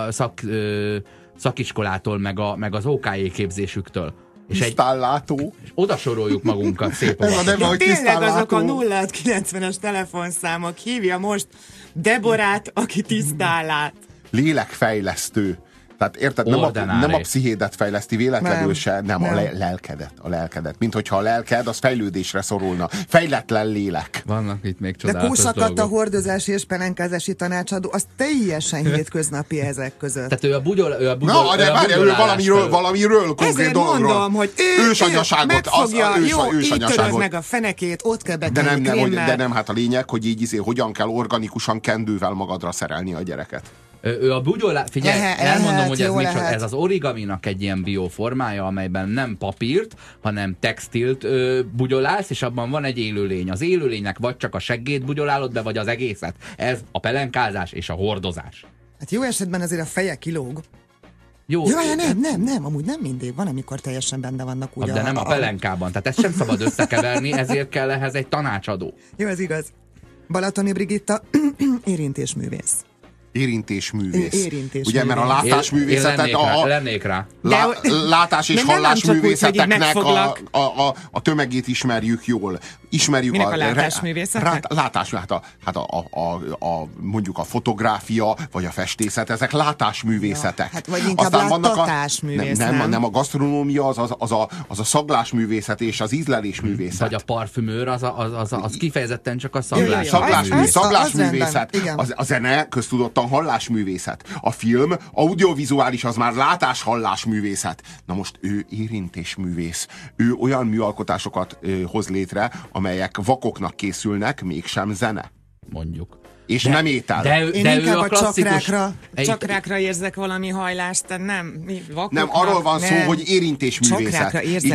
szakiskolától, meg az OKJ képzésüktől. Tisztánlátó. És oda soroljuk magunkat szép Ez a neve, hogy Tényleg azok a tisztánlátó. 0690-es telefonszámok. Hívja most Deborát, aki tisztán lát. Lélekfejlesztő. Tehát érted, nem a pszichédet fejleszti véletlenül se, nem. A lelkedet. Mint hogyha a lelked, az fejlődésre szorulna. Fejletlen lélek. Vannak itt még De csodálatos kósakatta, dolgok. hordozási és pelenkázási tanácsadó, az teljesen hétköznapi ezek között. Tehát ő a bugyol... Na, de várja, ő valamiről konkrét Ezért dologról. mondom, hogy ősanyaságot, megfogja, jó, így töröd ősanyaságot. meg a fenekét, ott kell De betenni krémmel. nem, hát a lényeg, hogy így hogyan kell organikusan kendővel magadra szerelni a gyereket. Ő a bugyolás, figyelj, elmondom, hogy lehet. ez az origaminak egy ilyen bioformája, amelyben nem papírt, hanem textilt bugyolálsz, és abban van egy élőlény. Az élőlénynek vagy csak a seggét bugyolálod be, vagy az egészet. Ez a pelenkázás és a hordozás. Hát jó esetben azért a feje kilóg. Jó, Jó, nem, amúgy nem mindig. Van, amikor teljesen benne vannak úgy de nem a pelenkában. Tehát ezt sem szabad összekeverni, ezért kell ehhez egy tanácsadó. Jó, ez igaz. Balatoni Brigitta, érintésművész. Érintésművész. Érintésművész. Ugye, mert a látásművészetet lennék rá. Látás és de nem csak úgy, hogy így hallásművészeteknek megfoglak. a tömegét ismerjük jól. Ismerjük minek a látásművészetnek? Mondjuk a fotográfia, vagy a festészet, ezek látásművészetek. Ja, hát vagy inkább láttatásművész, nem, a gasztronómia az a szaglásművészet és az ízlelésművészet. Vagy a parfümőr, az kifejezetten csak a szaglásművészet. A zene köztudottan hallásművészet. A film audiovizuális, az már látás-hallásművészet. Na most ő érintésművész. Ő olyan műalkotásokat hoz létre, amelyek vakoknak készülnek, mégsem zene. Mondjuk. És nem étel. Én inkább a csakrákra érzek valami hajlást, tehát nem. Nem, arról van szó, hogy érintésművészet. Így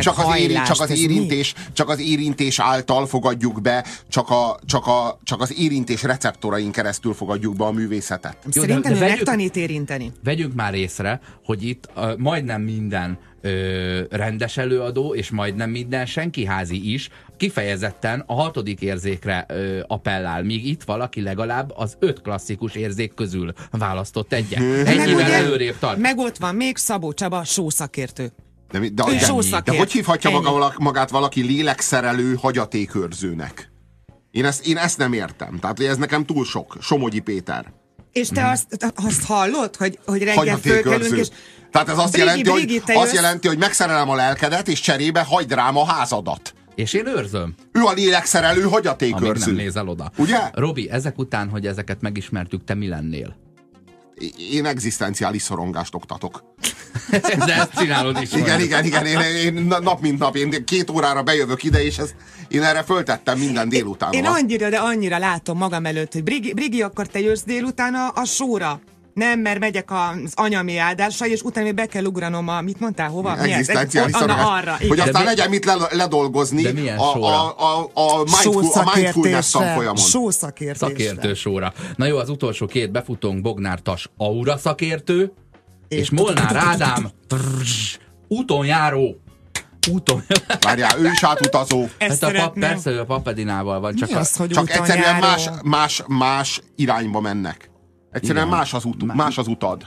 csak az érintés által fogadjuk be, csak az érintés receptorain keresztül fogadjuk be a művészetet. Szerintem ő megtanít érinteni. Vegyünk már észre, hogy itt majdnem minden rendes előadó, és majdnem minden senkiházi is kifejezetten a 6. érzékre appellál, míg itt valaki legalább az 5 klasszikus érzék közül választott egyet. Ennyivel előrébb tart. Meg ott van még Szabó Csaba, sószakértő. De hogy hívhatja magát valaki lélekszerelő hagyatékőrzőnek? Én ezt nem értem. Tehát ez nekem túl sok. Somogyi Péter. És te azt hallod, hogy reggel fölkelünk, és... Tehát ez azt jelenti, hogy megszerelem a lelkedet, és cserébe hagyd rám a házadat. És én őrzöm. Ő a lélekszerelő hagyatékőrző. Amíg nem nézel oda. Ugye? Robi, ezek után, hogy ezeket megismertük, te mi lennél? Én egzisztenciális szorongást oktatok. De ezt csinálod is. Igen. Én nap mint nap, én 2 órára bejövök ide, és én erre föltettem minden délután. Én annyira látom magam előtt, hogy Brigi, akkor te jössz délután a sóra. Nem, mert megyek az anyami áldásra, és utána még be kell ugranom mit mondtál, hova? Egzisztenciális szorongás. Hogy aztán legyen mit ledolgozni a mindfulness tanfolyamon. Szakértő sóra. Na jó, az utolsó 2 befutónk: Bognár Tas aura szakértő, és Molnár Ádám útonjáró. Várjál, ő is átutazó. Persze, ő a Papedinával van. Csak egyszerűen más irányba mennek. Egyszerűen más az utad.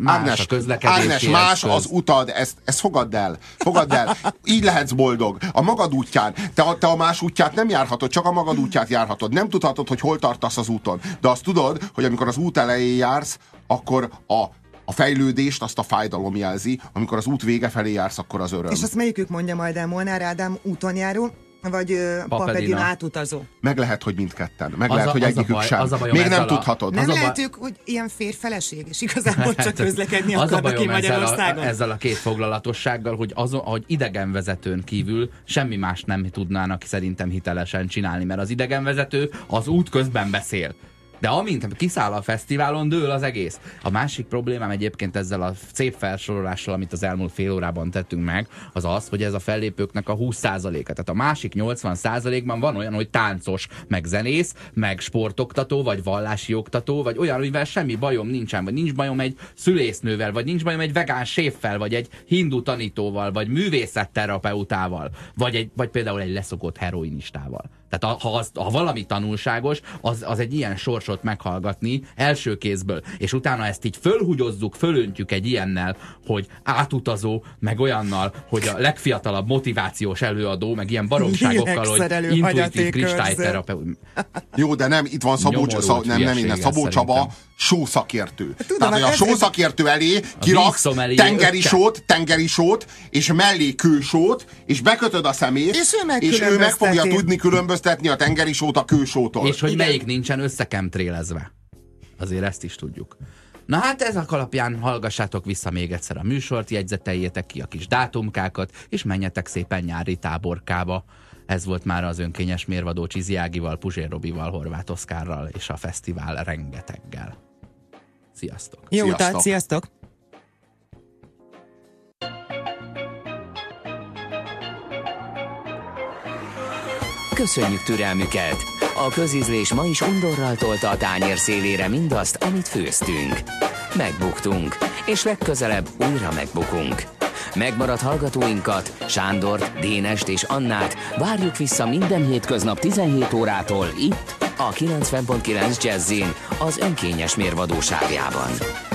Ágnes, más az utad, ezt fogadd el. Így lehetsz boldog. A magad útján. Te a más útját nem járhatod, csak a magad útját járhatod. Nem tudhatod, hogy hol tartasz az úton. De azt tudod, hogy amikor az út elején jársz, akkor a fejlődést azt a fájdalom jelzi, amikor az út vége felé jársz, akkor az öröm. És azt melyikük mondja majd el, Molnár Ádám útonjáró, vagy Papedina átutazó? Meg lehet, hogy mindketten. Meg lehet, hogy egyikük sem. Még nem tudhatod. Nem lehetük, hogy ilyen férfeleség, és igazából csak közlekedni akarnak ki Magyarországon. Ezzel a 2 foglalatossággal, hogy ahogy idegenvezetőn kívül semmi más nem tudnának szerintem hitelesen csinálni, mert az idegenvezető az út közben beszél. De amint kiszáll a fesztiválon, dől az egész. A másik problémám egyébként ezzel a szép felsorolással, amit az elmúlt fél órában tettünk meg, az az, hogy ez a fellépőknek a 20%-a. Tehát a másik 80%-ban van olyan, hogy táncos, meg zenész, meg sportoktató, vagy vallási oktató, vagy olyan, amivel semmi bajom nincsen, vagy nincs bajom egy szülésznővel, vagy nincs bajom egy vegán séffel, vagy egy hindu tanítóval, vagy művészetterapeutával, vagy például egy leszokott heroinistával. Tehát ha valami tanulságos, az egy ilyen sorsot meghallgatni első kézből, és utána ezt így fölhugyozzuk, fölöntjük egy ilyennel, hogy átutazó, meg olyannal, hogy a legfiatalabb motivációs előadó, meg ilyen baromságokkal, hogy intuitív kristályterapeut. Jó, de nem, itt van Szabó Csaba, sószakértő. Tehát, hogy a sószakértő elé kiraksz tengerisót, és mellé kősót, és bekötöd a szemét, és ő meg fogja tudni különböztetni a tengerisót a kősótól. És hogy melyik nincsen összekemtrélezve. Azért ezt is tudjuk. Na hát ezek alapján hallgassátok vissza még egyszer a műsort, jegyzeteljétek ki a kis dátumkákat, és menjetek szépen nyári táborkába. Ez volt már az önkényes mérvadó Csizi Ágival, Puzsér Robival, Horváth Oszkárral és a fesztivál rengeteggel. Sziasztok! Jó utat, sziasztok! Köszönjük türelmüket! A közízlés ma is undorral tolta a tányér szélére mindazt, amit főztünk. Megbuktunk, és legközelebb újra megbukunk. Megmaradt hallgatóinkat, Sándort, Dénest és Annát várjuk vissza minden hétköznap 17 órától itt, a 90.9 Jazzin, az önkényes mérvadóságában.